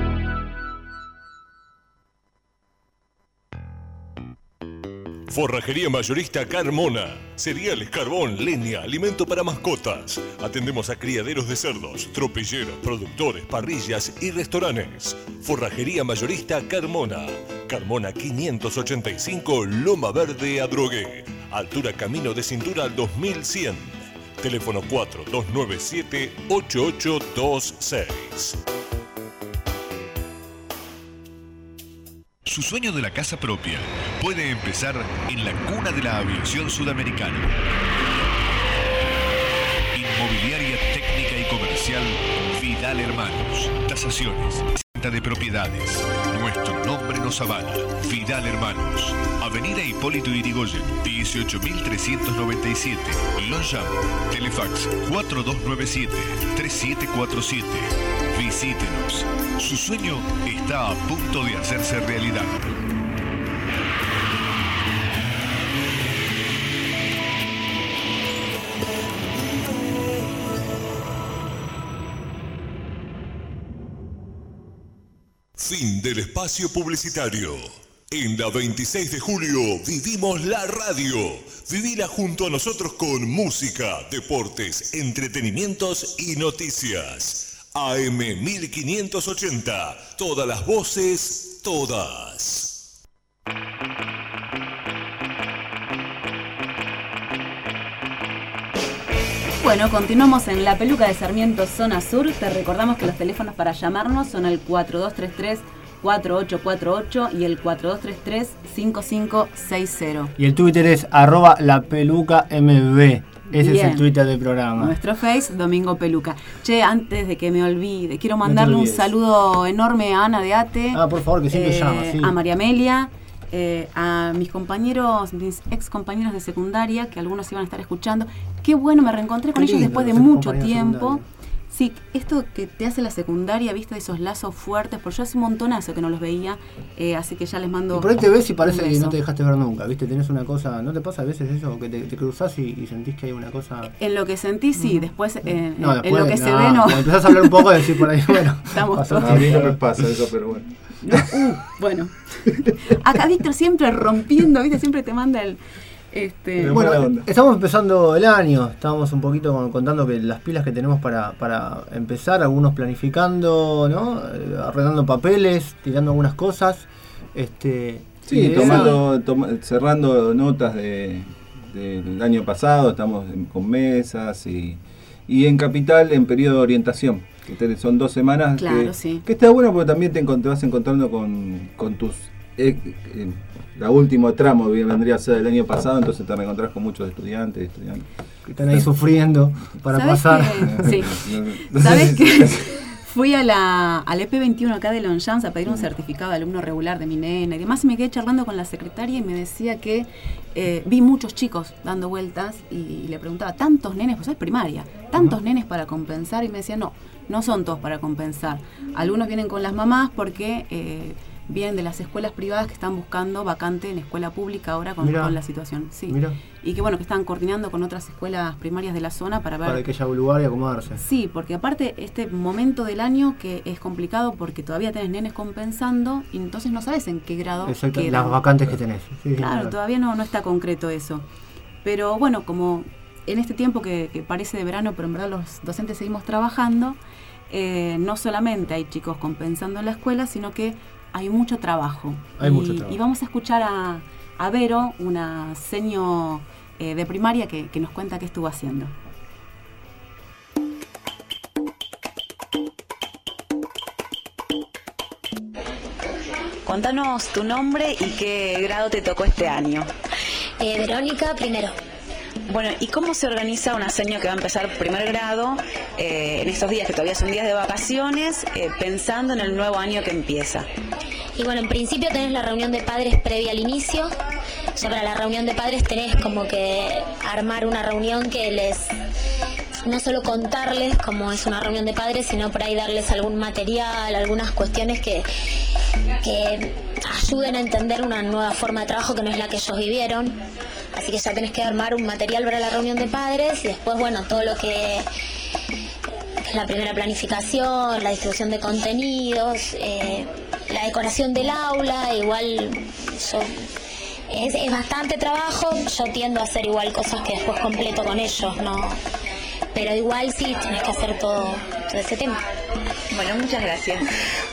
Speaker 1: Forrajería mayorista Carmona. Cereales, carbón, leña, alimento para mascotas. Atendemos a criaderos de cerdos, tropilleros, productores, parrillas y restaurantes. Forrajería mayorista Carmona. Carmona quinientos ochenta y cinco, Loma Verde, Adrogué. Altura Camino de Cintura al dos mil cien. Teléfono cuatro dos nueve siete, ocho ocho dos seis.
Speaker 23: Su sueño de la casa propia puede empezar en la cuna de la aviación sudamericana. Inmobiliaria técnica y comercial Vidal Hermanos. Tasaciones, venta de propiedades. Nuestro nombre nos avala. Vidal Hermanos. Avenida Hipólito Yrigoyen, dieciocho mil trescientos noventa y siete. Longchamp. Telefax cuatro dos nueve siete, tres siete cuatro siete. Visítenos. Su sueño está a punto de hacerse realidad.
Speaker 1: Fin del espacio publicitario. En la veintiséis de julio vivimos la radio. Vivila junto a nosotros con música, deportes, entretenimientos y noticias. A M mil quinientos ochenta. Todas las voces, todas.
Speaker 11: Bueno, continuamos en La Peluca de Sarmiento, zona sur. Te recordamos que los teléfonos para llamarnos son el cuatro dos tres tres, cuatro ocho cuatro ocho y el cuatro dos tres tres, cinco cinco seis cero.
Speaker 12: Y el Twitter es arroba lapelucamb. Ese
Speaker 11: Bien.
Speaker 12: Es el Twitter del programa.
Speaker 11: Nuestro Face, Domingo Peluca. Che, antes de que me olvide, quiero mandarle no un saludo enorme a Ana de Ate.
Speaker 12: Ah, por favor, que siempre
Speaker 11: eh,
Speaker 12: llama, sí.
Speaker 11: A María Amelia, eh, a mis compañeros, mis ex compañeros de secundaria, que algunos iban a estar escuchando. Qué bueno, me reencontré con
Speaker 12: Qué
Speaker 11: ellos
Speaker 12: lindo,
Speaker 11: después de
Speaker 12: los
Speaker 11: mucho
Speaker 12: compañeros
Speaker 11: tiempo.
Speaker 12: secundarios.
Speaker 11: Sí, esto que te hace la secundaria, viste, esos lazos fuertes, porque yo hace un montonazo que no los veía, eh, así que ya les mando.
Speaker 12: Y por ahí te ves y parece que no te dejaste ver nunca, viste, tenés una cosa, ¿no te pasa a veces eso? Que te, te cruzás y, y sentís que hay una cosa.
Speaker 11: En lo que sentí, sí, mm. después, eh,
Speaker 12: no,
Speaker 11: en,
Speaker 12: después,
Speaker 11: en lo que
Speaker 12: no,
Speaker 11: se ve, no.
Speaker 12: Empezás a hablar un poco y decir por ahí, bueno.
Speaker 11: Estamos
Speaker 4: todos. A mí no me pasa eso, pero bueno.
Speaker 11: No, uh, bueno. Acá Víctor siempre rompiendo, viste, siempre te manda el. Este...
Speaker 12: Bueno, estamos empezando el año, estábamos un poquito con, contando que las pilas que tenemos para, para empezar, algunos planificando, ¿no? Eh, arreglando papeles, tirando algunas cosas. Este,
Speaker 4: sí, tomando, toma, cerrando notas de, del año pasado, estamos en, con mesas y, y en Capital en periodo de orientación. Que son dos semanas.
Speaker 11: Claro,
Speaker 4: que,
Speaker 11: sí.
Speaker 4: que está bueno porque también te, te vas encontrando con, con tus... Eh, eh, la último tramo vendría a ser del año pasado, entonces te reencontrás con muchos estudiantes, estudiantes
Speaker 12: que están ahí sufriendo para pasar.
Speaker 11: Que, sí. ¿Sabes qué? Fui a la al E P veintiuno acá de Longchamps a pedir un certificado de alumno regular de mi nena y demás, y me quedé charlando con la secretaria y me decía que eh, vi muchos chicos dando vueltas y le preguntaba, ¿tantos nenes? Pues es primaria, ¿tantos uh-huh. nenes para compensar? Y me decía, no, no son todos para compensar. Algunos vienen con las mamás porque... Eh, vienen de las escuelas privadas que están buscando vacante en escuela pública ahora con, con la situación. Sí.
Speaker 12: Mirá.
Speaker 11: Y que bueno, que están coordinando con otras escuelas primarias de la zona para ver...
Speaker 12: Para que haya un lugar y acomodarse.
Speaker 11: Sí, porque aparte este momento del año que es complicado porque todavía tenés nenes compensando y entonces no sabes en qué grado
Speaker 12: Exacto,
Speaker 11: quedan.
Speaker 12: Las vacantes que tenés. Sí,
Speaker 11: claro, sí, todavía no, no está concreto eso. Pero bueno, como en este tiempo que, que parece de verano, pero en verdad los docentes seguimos trabajando, eh, no solamente hay chicos compensando en la escuela, sino que hay mucho trabajo.
Speaker 12: Hay
Speaker 11: y,
Speaker 12: mucho trabajo.
Speaker 11: Y vamos a escuchar a, a Vero, una seño eh, de primaria, que, que nos cuenta qué estuvo haciendo.
Speaker 6: Contanos tu nombre y qué grado te tocó este año.
Speaker 8: Eh, Verónica, primero.
Speaker 6: Bueno, ¿y cómo se organiza una seño que va a empezar primer grado eh, en estos días que todavía son días de vacaciones, eh, pensando en el nuevo año que empieza?
Speaker 8: Y bueno, en principio tenés la reunión de padres previa al inicio. O sea, para la reunión de padres tenés como que armar una reunión que les... no solo contarles cómo es una reunión de padres, sino por ahí darles algún material, algunas cuestiones que, que ayuden a entender una nueva forma de trabajo que no es la que ellos vivieron. Así que ya tenés que armar un material para la reunión de padres y después, bueno, todo lo que es la primera planificación, la distribución de contenidos, eh, la decoración del aula, igual yo, es, es bastante trabajo, yo tiendo a hacer igual cosas que después completo con ellos, ¿no? Pero igual sí, tenés que hacer todo, todo ese tema.
Speaker 6: Bueno, muchas gracias.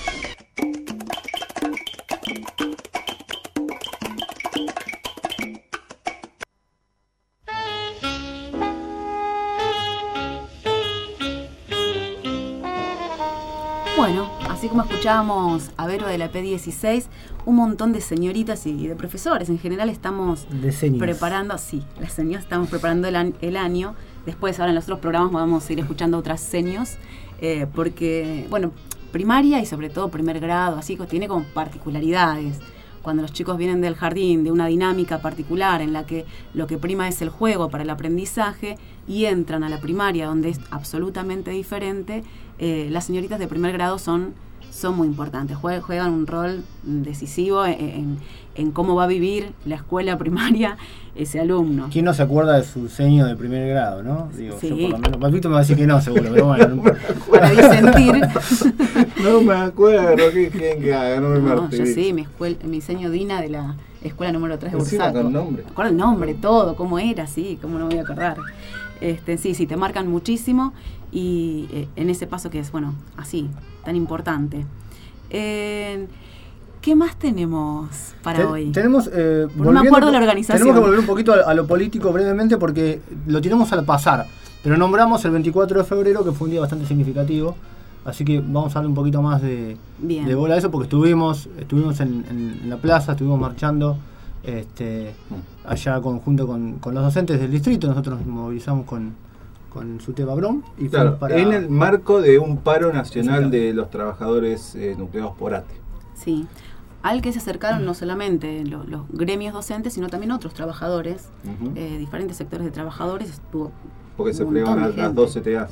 Speaker 11: Bueno, así como escuchábamos a Vero de la P dieciséis, un montón de señoritas y de profesores en general estamos preparando, sí, las señoras estamos preparando el, an- el año. Después ahora en los otros programas vamos a ir escuchando otras seños, eh, porque, bueno, primaria y sobre todo primer grado, así que tiene como particularidades. Cuando los chicos vienen del jardín, de una dinámica particular en la que lo que prima es el juego para el aprendizaje y entran a la primaria donde es absolutamente diferente, eh, las señoritas de primer grado son, son muy importantes, Jue- juegan un rol decisivo en, en, en cómo va a vivir la escuela primaria ese alumno.
Speaker 12: ¿Quién no se acuerda de su seño de primer grado, no? Digo,
Speaker 11: sí.
Speaker 12: Yo por lo menos, Papito me va a decir que no, seguro, pero bueno, no importa.
Speaker 11: Para disentir.
Speaker 4: No me acuerdo, ¿qué quieren que haga? No me
Speaker 11: No,
Speaker 4: martiré.
Speaker 11: yo sí, mi, escuela, mi seño Dina de la escuela número tres de
Speaker 4: Encima
Speaker 11: Bursaco.
Speaker 4: con nombre.
Speaker 11: Me acuerdo el nombre, todo, cómo era, sí, cómo no me voy a acordar. Este, sí, sí, te marcan muchísimo y eh, en ese paso que es, bueno, así, tan importante. Eh, ¿Qué más tenemos para
Speaker 12: Te-
Speaker 11: hoy?
Speaker 12: Tenemos, eh,
Speaker 11: Por un acuerdo de la organización.
Speaker 12: Tenemos que volver un poquito a, a lo político brevemente porque lo tiramos al pasar, pero nombramos el veinticuatro de febrero, que fue un día bastante significativo, así que vamos a darle un poquito más de, de bola a eso, porque estuvimos estuvimos en, en, en la plaza, estuvimos marchando este, allá conjunto con, con los docentes del distrito. Nosotros nos movilizamos con, con Suteba Brom y
Speaker 4: Claro,
Speaker 12: para...
Speaker 4: en el marco de un paro nacional de los trabajadores eh, nucleados por A T E.
Speaker 11: Sí, al que se acercaron no solamente lo, los gremios docentes, sino también otros trabajadores,
Speaker 4: Uh-huh.
Speaker 11: eh, diferentes sectores de trabajadores. Estuvo
Speaker 4: Porque se
Speaker 11: un montón
Speaker 4: plegaban
Speaker 11: de
Speaker 4: a las
Speaker 11: gente.
Speaker 4: dos C T As.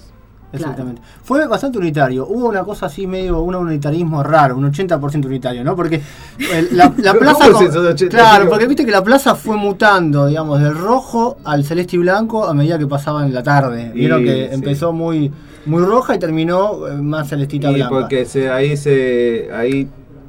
Speaker 12: Exactamente. Claro. Fue bastante unitario. Hubo una cosa así medio, un unitarismo raro, un ochenta por ciento unitario, ¿no? Porque el, la, la plaza...
Speaker 4: ¿Cómo es eso de ochenta?
Speaker 12: Claro, porque viste que la plaza fue mutando, digamos, del rojo al celeste y blanco a medida que pasaba en la tarde. Vieron que sí. empezó muy muy roja y terminó más celestita
Speaker 4: y
Speaker 12: blanca.
Speaker 4: Porque se, ahí se... ahí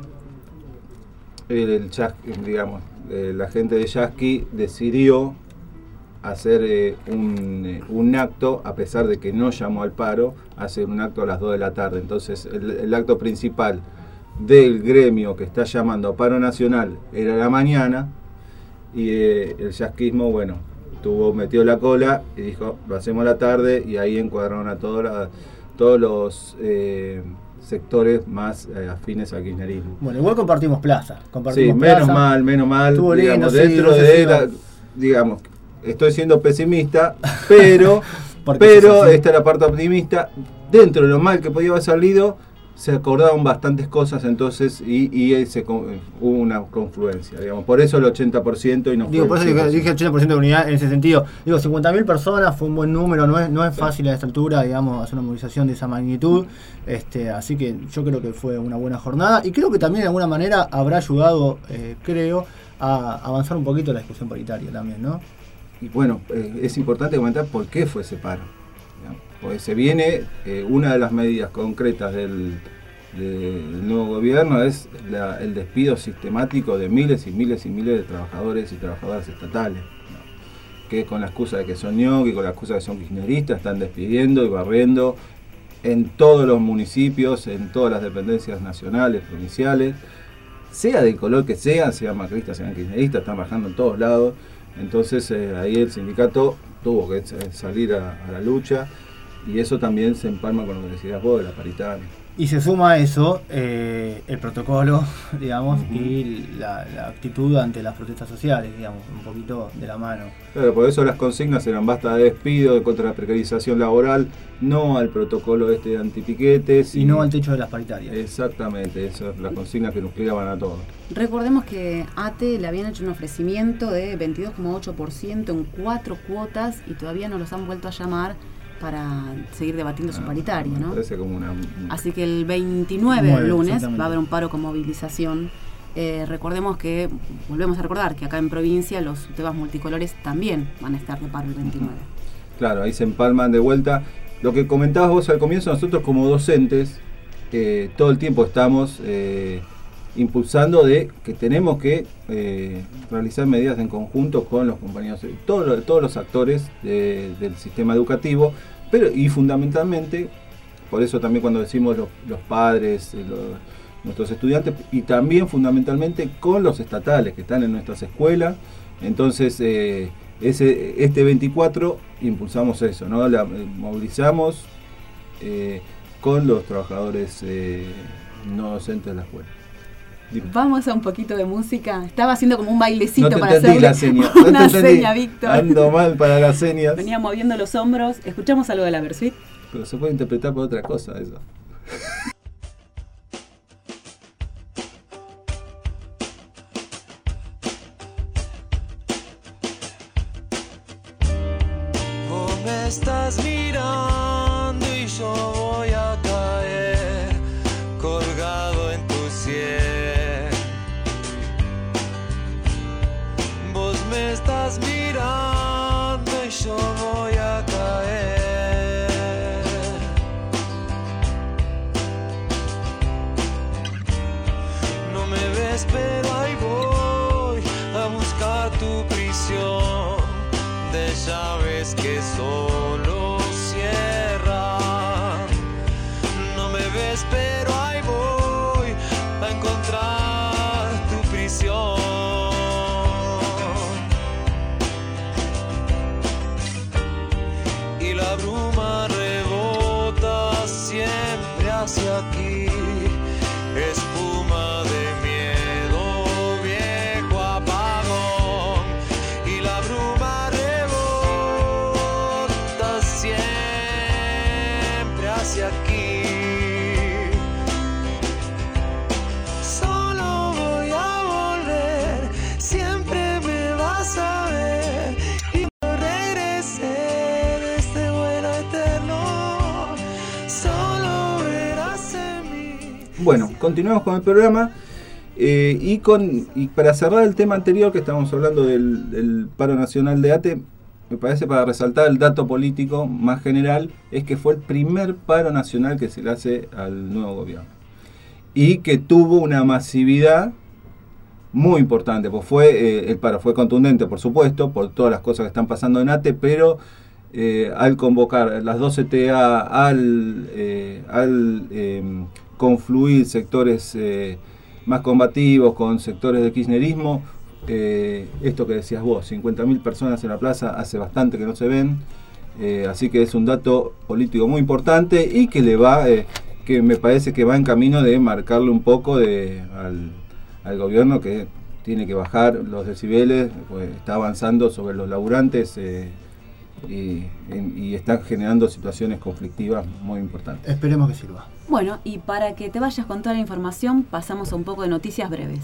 Speaker 4: el, el digamos, eh, la gente de Yasky decidió hacer eh, un, eh, un acto, a pesar de que no llamó al paro, hacer un acto a las dos de la tarde. Entonces el, el acto principal del gremio que está llamando a paro nacional era a la mañana, y eh, el yasquismo, bueno, tuvo, metió la cola y dijo, lo hacemos a la tarde, y ahí encuadraron a todos la, todos los eh, sectores más eh, afines al kirchnerismo.
Speaker 12: Bueno, igual compartimos plaza. Compartimos
Speaker 4: sí,
Speaker 12: plaza.
Speaker 4: menos mal, menos mal,
Speaker 12: Estuvo
Speaker 4: digamos,
Speaker 12: lindo,
Speaker 4: dentro
Speaker 12: sí,
Speaker 4: de
Speaker 12: sí,
Speaker 4: la, digamos, estoy siendo pesimista, pero,
Speaker 12: Porque
Speaker 4: pero esta es la parte optimista. Dentro de lo mal que podía haber salido, se acordaron bastantes cosas, entonces, y, y se, hubo una confluencia, digamos. Por eso el ochenta por ciento y no
Speaker 12: Digo,
Speaker 4: fue
Speaker 12: por eso dije, dije ochenta por ciento de unidad en ese sentido. Digo, cincuenta mil personas fue un buen número, no es, no es fácil a esta altura, digamos, hacer una movilización de esa magnitud. Este, así que yo creo que fue una buena jornada, y creo que también de alguna manera habrá ayudado, eh, creo, a avanzar un poquito la discusión paritaria también, ¿no?
Speaker 4: Y bueno, eh, es importante comentar por qué fue ese paro. ¿no? Porque se viene, eh, una de las medidas concretas del, del nuevo gobierno es la, el despido sistemático de miles y miles y miles de trabajadores y trabajadoras estatales. ¿no? Que con la excusa de que son ñoqui, con la excusa de que son kirchneristas, están despidiendo y barriendo en todos los municipios, en todas las dependencias nacionales, provinciales, sea del color que sean, sean macristas, sean kirchneristas, están bajando en todos lados. Entonces eh, ahí el sindicato tuvo que salir a, a la lucha, y eso también se empalma con lo que decías vos de la paritaria.
Speaker 12: Y se suma a eso eh, el protocolo, digamos, uh-huh. y la, la actitud ante las protestas sociales, digamos, un poquito de la mano.
Speaker 4: Claro, por eso las consignas eran basta de despido, de contra la precarización laboral, no al protocolo este de antipiquetes.
Speaker 12: Y, y no al techo de las paritarias.
Speaker 4: Exactamente, esas son las consignas que nos plegaban a todos.
Speaker 11: Recordemos que A T E le habían hecho un ofrecimiento de veintidós coma ocho por ciento en cuatro cuotas, y todavía no los han vuelto a llamar para seguir debatiendo ah, su paritaria, ¿no?
Speaker 4: Parece como una...
Speaker 11: Así que el veintinueve, el lunes, va a haber un paro con movilización. Eh, recordemos que, volvemos a recordar que acá en provincia los temas multicolores también van a estar de paro el veintinueve.
Speaker 4: Claro, ahí se empalman de vuelta. Lo que comentabas vos al comienzo, nosotros como docentes, eh, todo el tiempo estamos eh, impulsando de que tenemos que eh, realizar medidas en conjunto con los compañeros, todos, todos los actores de, del sistema educativo, pero y fundamentalmente, por eso también cuando decimos los, los padres, los, nuestros estudiantes, y también fundamentalmente con los estatales que están en nuestras escuelas. Entonces eh, ese, este veinticuatro impulsamos eso, ¿no? La, movilizamos eh, con los trabajadores eh, no docentes de la escuela. Dime.
Speaker 11: Vamos a un poquito de música. Estaba haciendo como un bailecito
Speaker 4: no te
Speaker 11: para
Speaker 4: hacer
Speaker 11: la
Speaker 4: seña.
Speaker 11: una
Speaker 4: no te
Speaker 11: seña, Víctor.
Speaker 4: Ando mal para las señas.
Speaker 11: Venía moviendo los hombros. ¿Escuchamos algo de la Versuit?
Speaker 4: Pero se puede interpretar por otra cosa eso.
Speaker 3: Vos me estás mirando y yo voy a caer colgado en tu sien. Vos me estás mirando y yo voy a caer. No me ves pero ahí voy a buscar tu prisión de llaves que solo cierran. No me ves pero ahí voy a encontrar tu prisión. Y la bruma rebota siempre hacia aquí, espuma de miedo, viejo apagón. Y la bruma rebota
Speaker 4: continuamos con el programa eh, y, con, y para cerrar el tema anterior que estábamos hablando del, del paro nacional de ATE, me parece para resaltar el dato político más general, es que fue el primer paro nacional que se le hace al nuevo gobierno y que tuvo una masividad muy importante, pues fue eh, el paro fue contundente, por supuesto, por todas las cosas que están pasando en ATE, pero eh, al convocar las dos C T A, al, eh, al eh, confluir sectores eh, más combativos con sectores de kirchnerismo, eh, esto que decías vos, cincuenta mil personas en la plaza, hace bastante que no se ven, eh, así que es un dato político muy importante y que le va, eh, que me parece que va en camino de marcarle un poco de al, al gobierno que tiene que bajar los decibeles, pues está avanzando sobre los laburantes eh, y, y está generando situaciones conflictivas muy importantes.
Speaker 12: Esperemos que sirva.
Speaker 11: Bueno, y para que te vayas con toda la información, pasamos a un poco de noticias breves.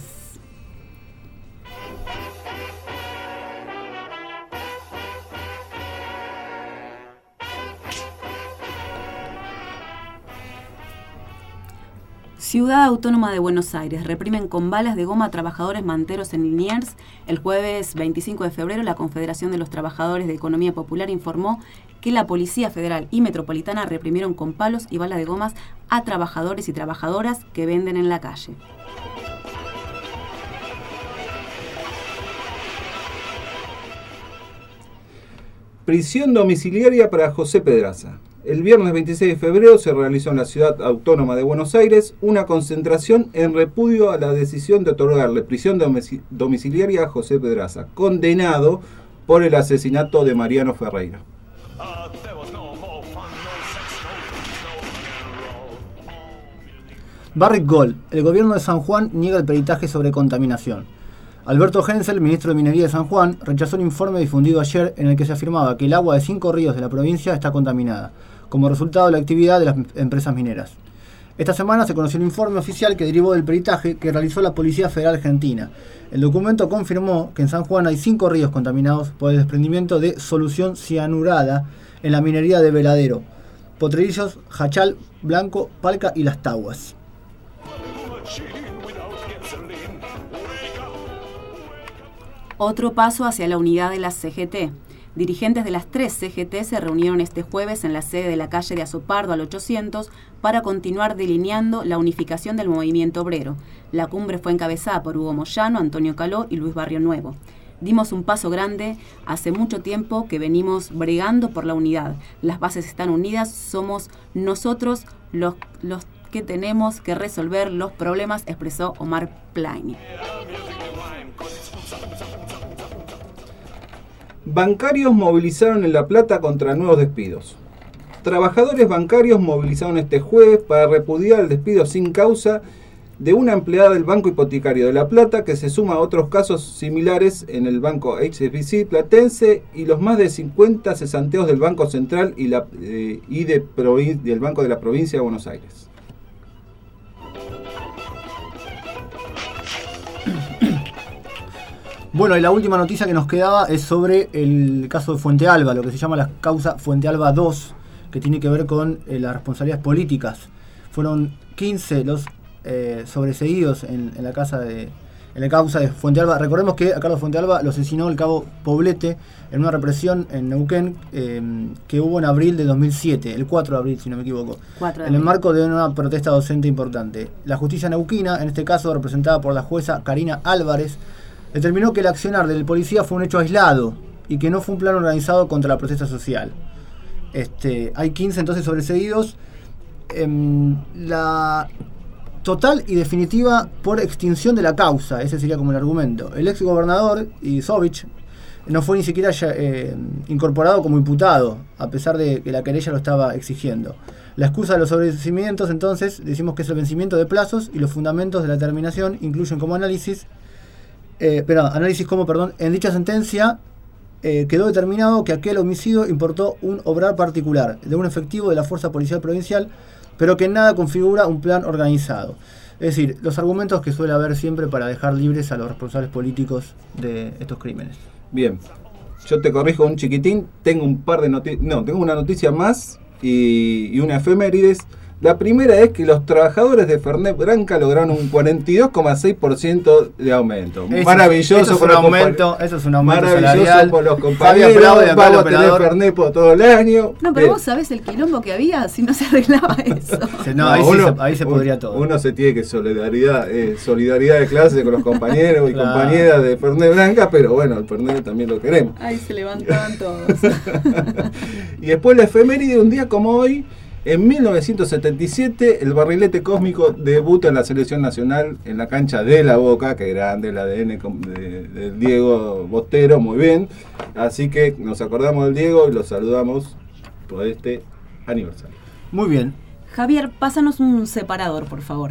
Speaker 11: Ciudad Autónoma de Buenos Aires. Reprimen con balas de goma a trabajadores manteros en Liniers. El jueves veinticinco de febrero, la Confederación de los Trabajadores de Economía Popular informó que la Policía Federal y Metropolitana reprimieron con palos y balas de gomas a trabajadores y trabajadoras que venden en la calle.
Speaker 4: Prisión domiciliaria para José Pedraza. El viernes veintiséis de febrero se realizó en la Ciudad Autónoma de Buenos Aires una concentración en repudio a la decisión de otorgarle prisión domiciliaria a José Pedraza, condenado por el asesinato de Mariano Ferreira.
Speaker 12: Barrick Gold. El gobierno de San Juan niega el peritaje sobre contaminación. Alberto Hensel, ministro de Minería de San Juan, rechazó un informe difundido ayer en el que se afirmaba que el agua de cinco ríos de la provincia está contaminada, como resultado de la actividad de las empresas mineras. Esta semana se conoció un informe oficial que derivó del peritaje que realizó la Policía Federal Argentina. El documento confirmó que en San Juan hay cinco ríos contaminados por el desprendimiento de solución cianurada en la minería de Veladero, Potrerillos, Jachal, Blanco, Palca y Las Taguas.
Speaker 11: Otro paso hacia la unidad de la C G T. Dirigentes de las tres C G T se reunieron este jueves en la sede de la calle de Azopardo al ochocientos para continuar delineando la unificación del movimiento obrero. La cumbre fue encabezada por Hugo Moyano, Antonio Caló y Luis Barrio Nuevo. Dimos un paso grande, hace mucho tiempo que venimos bregando por la unidad. Las bases están unidas, somos nosotros los, los que tenemos que resolver los problemas, expresó Omar Plaini.
Speaker 4: Bancarios movilizaron en La Plata contra nuevos despidos. Trabajadores bancarios movilizaron este jueves para repudiar el despido sin causa de una empleada del Banco Hipotecario de La Plata, que se suma a otros casos similares en el Banco H S B C platense y los más de cincuenta cesanteos del Banco Central y, la, eh, y de provin- del Banco de la Provincia de Buenos Aires.
Speaker 12: Bueno, y la última noticia que nos quedaba es sobre el caso de Fuente Alba, lo que se llama la causa Fuente Alba dos, que tiene que ver con eh, las responsabilidades políticas. Fueron quince los eh, sobreseídos en, en la casa de en la causa de Fuente Alba. Recordemos que a Carlos Fuente Alba lo asesinó el cabo Poblete en una represión en Neuquén eh, que hubo en abril de dos mil siete, el cuatro de abril, si no me equivoco, en el marco de una protesta docente importante. La justicia neuquina, en este caso representada por la jueza Karina Álvarez, determinó que el accionar del policía fue un hecho aislado y que no fue un plan organizado contra la protesta social. Este, hay quince entonces sobreseídos. Eh, la total y definitiva por extinción de la causa, ese sería como el argumento. El ex gobernador Izovich no fue ni siquiera eh, incorporado como imputado, a pesar de que la querella lo estaba exigiendo. La excusa de los sobreseimientos, entonces, decimos que es el vencimiento de plazos y los fundamentos de la terminación incluyen como análisis Eh, pero análisis como, perdón, en dicha sentencia eh, quedó determinado que aquel homicidio importó un obrar particular de un efectivo de la Fuerza Policial Provincial, pero que en nada configura un plan organizado. Es decir, los argumentos que suele haber siempre para dejar libres a los responsables políticos de estos crímenes.
Speaker 4: Bien, yo te corrijo un chiquitín, tengo un par de noticias, no, tengo una noticia más y, y una efemérides La primera es que los trabajadores de Fernet Branca lograron un cuarenta y dos coma seis por ciento de aumento.
Speaker 12: Eso,
Speaker 4: maravilloso
Speaker 12: eso es
Speaker 4: por
Speaker 12: un
Speaker 4: los
Speaker 12: aumento, eso es un aumento
Speaker 4: maravilloso
Speaker 12: salarial.
Speaker 4: por los
Speaker 12: Fabio
Speaker 4: compañeros.
Speaker 12: aplaude, acá el
Speaker 4: Vamos a tener
Speaker 12: operador.
Speaker 4: Fernet por todo el año.
Speaker 11: No, pero
Speaker 4: Eh,
Speaker 11: vos sabés el quilombo que había si no se arreglaba eso.
Speaker 12: No,
Speaker 4: No,
Speaker 12: ahí,
Speaker 4: uno-
Speaker 12: sí se, ahí se podría todo.
Speaker 4: Uno se tiene que solidaridad, eh, solidaridad de clase con los compañeros y
Speaker 12: Claro.
Speaker 4: compañeras de Fernet Branca, pero bueno, el Fernet también lo queremos.
Speaker 11: Ahí se levantaban todos.
Speaker 4: Y después la efeméride, un día como hoy, en mil novecientos setenta y siete, el Barrilete Cósmico debuta en la selección nacional en la cancha de La Boca, que grande el A D N com- de, de Diego Bostero, muy bien. Así que nos acordamos del Diego y lo saludamos por este aniversario.
Speaker 12: Muy bien.
Speaker 11: Javier, pásanos un separador, por favor.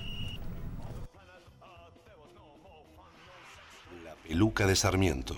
Speaker 2: Peluca de Sarmiento.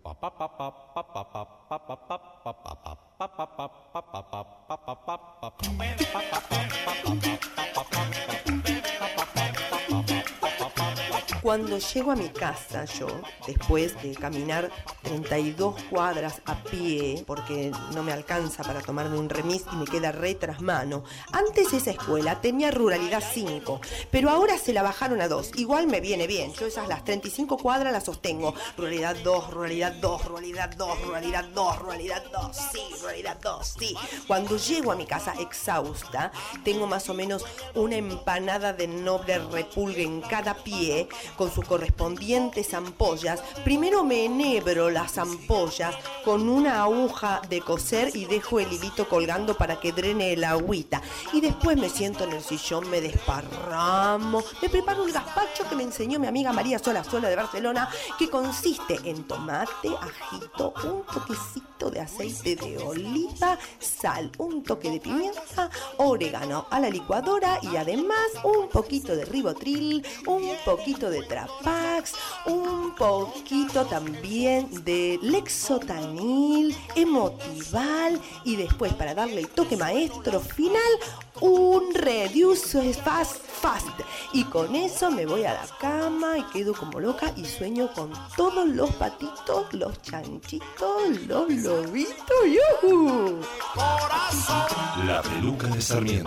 Speaker 7: Cuando llego a mi casa yo, después de caminar treinta y dos cuadras a pie, porque no me alcanza para tomarme un remis y me queda re tras mano, antes esa escuela tenía Ruralidad cinco, pero ahora se la bajaron a dos. Igual me viene bien, yo esas las treinta y cinco cuadras las sostengo. Ruralidad dos, Ruralidad dos, Ruralidad dos, Ruralidad dos, Ruralidad dos, sí, Ruralidad dos, sí. Cuando llego a mi casa exhausta, tengo más o menos una empanada de noble repulgue en cada pie, con sus correspondientes ampollas. Primero me enhebro las ampollas con una aguja de coser y dejo el hilito colgando para que drene el agüita. Y después me siento en el sillón, me desparramo, me preparo el gazpacho que me enseñó mi amiga María Sola Sola de Barcelona, que consiste en tomate, ajito, un toquecito de aceite de oliva, sal, un toque de pimienta, orégano a la licuadora y además un poquito de ribotril, un poquito de Trapax, un poquito también de Lexotanil, Emotival y después, para darle el toque maestro final, un Reduce Fast Fast. Y con eso me voy a la cama y quedo como loca y sueño con todos los patitos, los chanchitos, los lobitos. ¡Yujú!
Speaker 2: La Peluca de Sarmiento.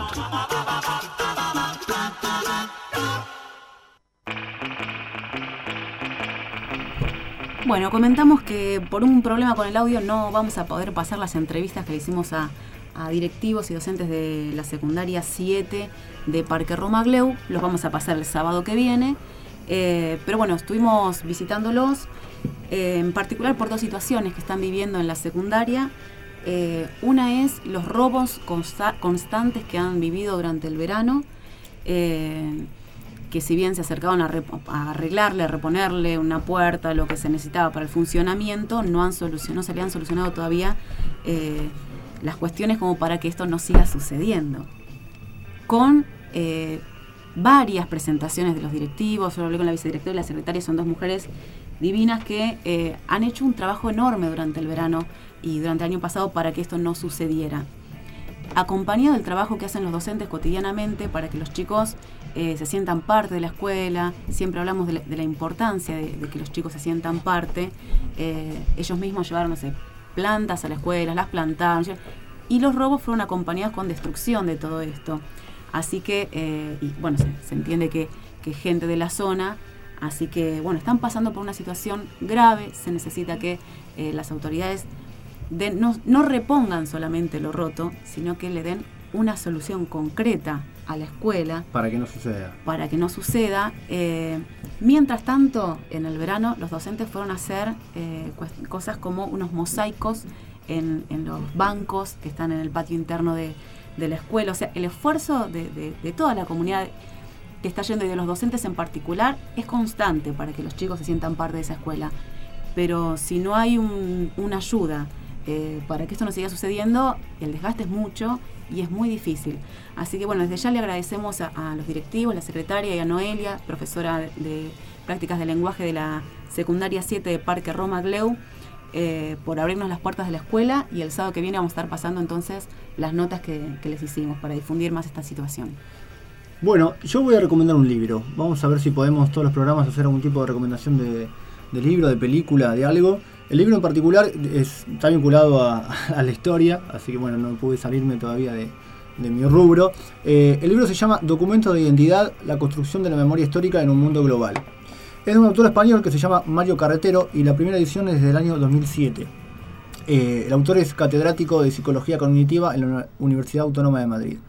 Speaker 11: Bueno, comentamos que por un problema con el audio no vamos a poder pasar las entrevistas que le hicimos a, a directivos y docentes de la secundaria siete de Parque Romagleu. Los vamos a pasar el sábado que viene. Eh, pero bueno, estuvimos visitándolos, eh, en particular por dos situaciones que están viviendo en la secundaria. Eh, una es los robos consta- constantes que han vivido durante el verano, eh, que si bien se acercaban a, rep- a arreglarle, a reponerle una puerta, lo que se necesitaba para el funcionamiento, no, han solucion- no se le han solucionado todavía eh, las cuestiones como para que esto no siga sucediendo. Con eh, varias presentaciones de los directivos, yo hablé con la vicedirectora y la secretaria, son dos mujeres divinas que eh, han hecho un trabajo enorme durante el verano y durante el año pasado para que esto no sucediera. Acompañado del trabajo que hacen los docentes cotidianamente para que los chicos eh, se sientan parte de la escuela, siempre hablamos de la, de la importancia de, de que los chicos se sientan parte, eh, ellos mismos llevaron, no sé, plantas a la escuela, las plantaron, y los robos fueron acompañados con destrucción de todo esto. Así que, eh, y bueno, se, se entiende que, que gente de la zona, así que, bueno, están pasando por una situación grave, se necesita que eh, las autoridades de, no, no repongan solamente lo roto, sino que le den una solución concreta a la escuela.
Speaker 12: Para que no suceda.
Speaker 11: Para que no suceda. Eh, mientras tanto, en el verano, los docentes fueron a hacer eh, cosas como unos mosaicos en, en los bancos que están en el patio interno de, de la escuela. O sea, el esfuerzo de, de, de toda la comunidad que está yendo y de los docentes en particular es constante para que los chicos se sientan parte de esa escuela. Pero si no hay un, una ayuda eh, para que esto no siga sucediendo, el desgaste es mucho y es muy difícil. Así que bueno, desde ya le agradecemos a, a los directivos, a la secretaria y a Noelia, profesora de, de prácticas de lenguaje de la secundaria siete de Parque Romagleu, eh, por abrirnos las puertas de la escuela, y el sábado que viene vamos a estar pasando entonces las notas que, que les hicimos para difundir más esta situación.
Speaker 12: Bueno, yo voy a recomendar un libro. Vamos a ver si podemos todos los programas hacer algún tipo de recomendación de, de libro, de película, de algo. El libro en particular es, está vinculado a, a la historia, así que bueno, no pude salirme todavía de, de mi rubro. Eh, el libro se llama Documentos de Identidad, la construcción de la memoria histórica en un mundo global. Es de un autor español que se llama Mario Carretero y la primera edición es del año dos mil siete. Eh, el autor es catedrático de Psicología Cognitiva en la Universidad Autónoma de Madrid.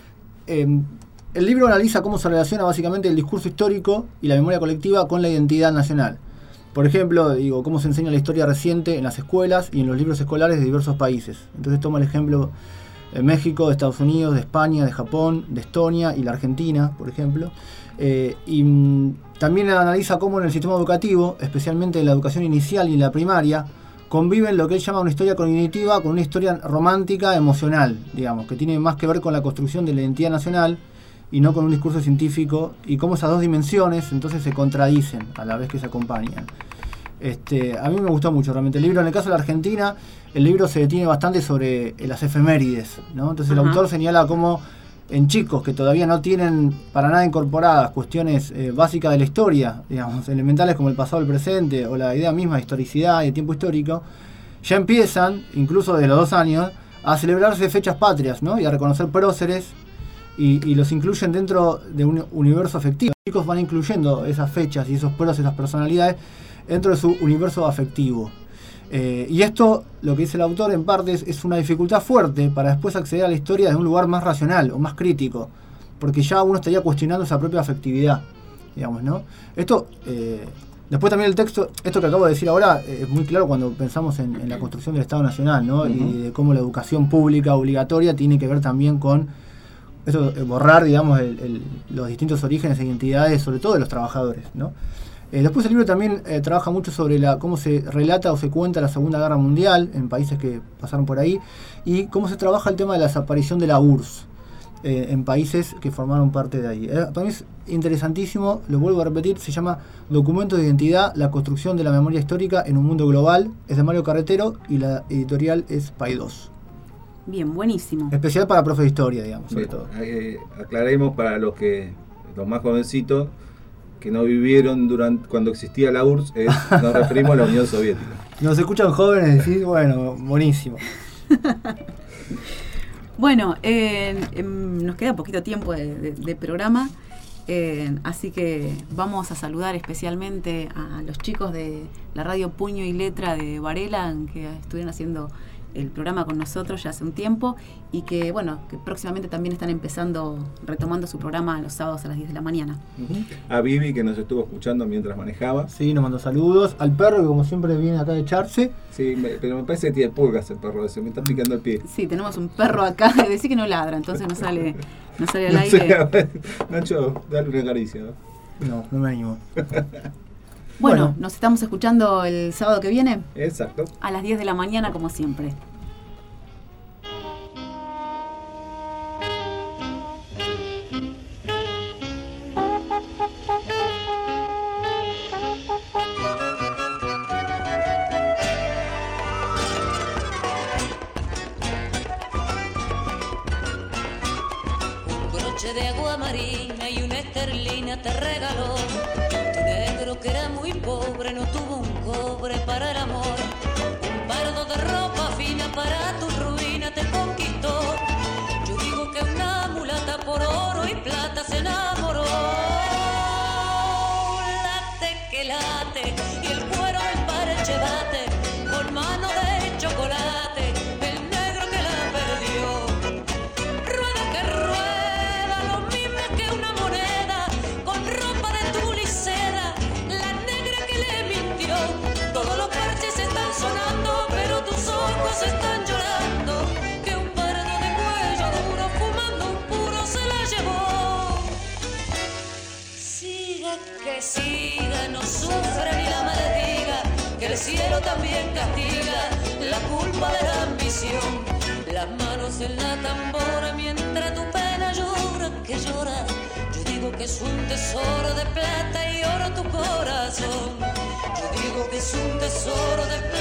Speaker 12: Eh, el libro analiza cómo se relaciona básicamente el discurso histórico y la memoria colectiva con la identidad nacional. Por ejemplo, digo, cómo se enseña la historia reciente en las escuelas y en los libros escolares de diversos países. Entonces toma el ejemplo de México, de Estados Unidos, de España, de Japón, de Estonia y la Argentina, por ejemplo. Eh, y mm, también analiza cómo en el sistema educativo, especialmente en la educación inicial y en la primaria, conviven lo que él llama una historia cognitiva con una historia romántica emocional, digamos, que tiene más que ver con la construcción de la identidad nacional y no con un discurso científico, y cómo esas dos dimensiones entonces se contradicen a la vez que se acompañan. Este, a mí me gustó mucho realmente el libro. En el caso de la Argentina, el libro se detiene bastante sobre las efemérides, ¿no? Entonces el
Speaker 11: Ajá.
Speaker 12: autor señala cómo en chicos que todavía no tienen para nada incorporadas cuestiones eh, básicas de la historia, digamos, elementales como el pasado, el presente, o la idea misma de historicidad y de tiempo histórico, ya empiezan, incluso desde los dos años, a celebrarse fechas patrias, ¿no? Y a reconocer próceres, y, y los incluyen dentro de un universo afectivo. Los chicos van incluyendo esas fechas y esos próceres, esas personalidades, dentro de su universo afectivo. Eh, y esto, lo que dice el autor, en parte es, es una dificultad fuerte para después acceder a la historia desde un lugar más racional o más crítico, porque ya uno estaría cuestionando esa propia afectividad, digamos, ¿no? Esto, eh, después también el texto, esto que acabo de decir ahora, eh, es muy claro cuando pensamos en, en la construcción del Estado Nacional, ¿no? Uh-huh. Y de cómo la educación pública obligatoria tiene que ver también con esto, eh, borrar, digamos, el, el, los distintos orígenes e identidades, sobre todo de los trabajadores, ¿no? Eh, después el libro también eh, trabaja mucho sobre la, cómo se relata o se cuenta la Segunda Guerra Mundial en países que pasaron por ahí, y cómo se trabaja el tema de la desaparición de la U R S S eh, en países que formaron parte de ahí. Eh, para mí es interesantísimo, lo vuelvo a repetir, se llama Documentos de Identidad, la construcción de la memoria histórica en un mundo global, es de Mario Carretero y la editorial es Paidós.
Speaker 11: Bien, buenísimo.
Speaker 12: Especial para profe de historia, digamos, sobre
Speaker 4: Bien,
Speaker 12: todo.
Speaker 4: Eh, aclaremos para los que los más jovencitos que no vivieron durante cuando existía la U R S S, es, nos referimos a la Unión Soviética.
Speaker 12: Nos escuchan jóvenes decir, bueno, buenísimo.
Speaker 11: Bueno, eh, eh, nos queda poquito tiempo de, de, de programa, eh, así que vamos a saludar especialmente a los chicos de la radio Puño y Letra de Varela, que estuvieron haciendo el programa con nosotros ya hace un tiempo, y que bueno, que próximamente también están empezando, retomando su programa los sábados a las diez de la mañana.
Speaker 4: Uh-huh. A Vivi, que nos estuvo escuchando mientras manejaba.
Speaker 12: Sí, nos mandó saludos. Al perro, que como siempre viene acá a echarse.
Speaker 4: Sí, me, pero me parece que tiene pulgas el perro ese, me está picando el pie.
Speaker 11: Sí, tenemos un perro acá, decir que no ladra, entonces no sale, no sale al
Speaker 4: no
Speaker 11: aire.
Speaker 4: Sé, Nacho, dale una caricia, ¿no?
Speaker 12: No, no me animo.
Speaker 11: Bueno,
Speaker 12: Bueno,
Speaker 11: nos estamos escuchando el sábado que viene.
Speaker 4: Exacto.
Speaker 11: A las diez de la mañana, como siempre.
Speaker 5: Un broche de agua marina y una esterlina te regaló. Tu negro, que era muy pobre, no tuvo un cobre para el amor. Un pardo de ropa fina para tu ruina te conquistó. Yo digo que una mulata por oro y plata se enamoró. Late que late y el cuero del parche bate con mano de chocolate. El negro que la perdió. Rueda que rueda, lo mismo que una moneda, con ropa de tul y seda, la negra que le mintió. Todos los parches están sonando, pero tus ojos están llorando, que un pardo de cuello duro fumando un puro se la llevó. Siga que siga, no sufre ni la maldiga, que el cielo también castiga la culpa de la ambición. Las manos en la tambora mientras tu pena llora, que llora. Yo digo que es un tesoro de plata y oro tu corazón. Yo digo que es un tesoro de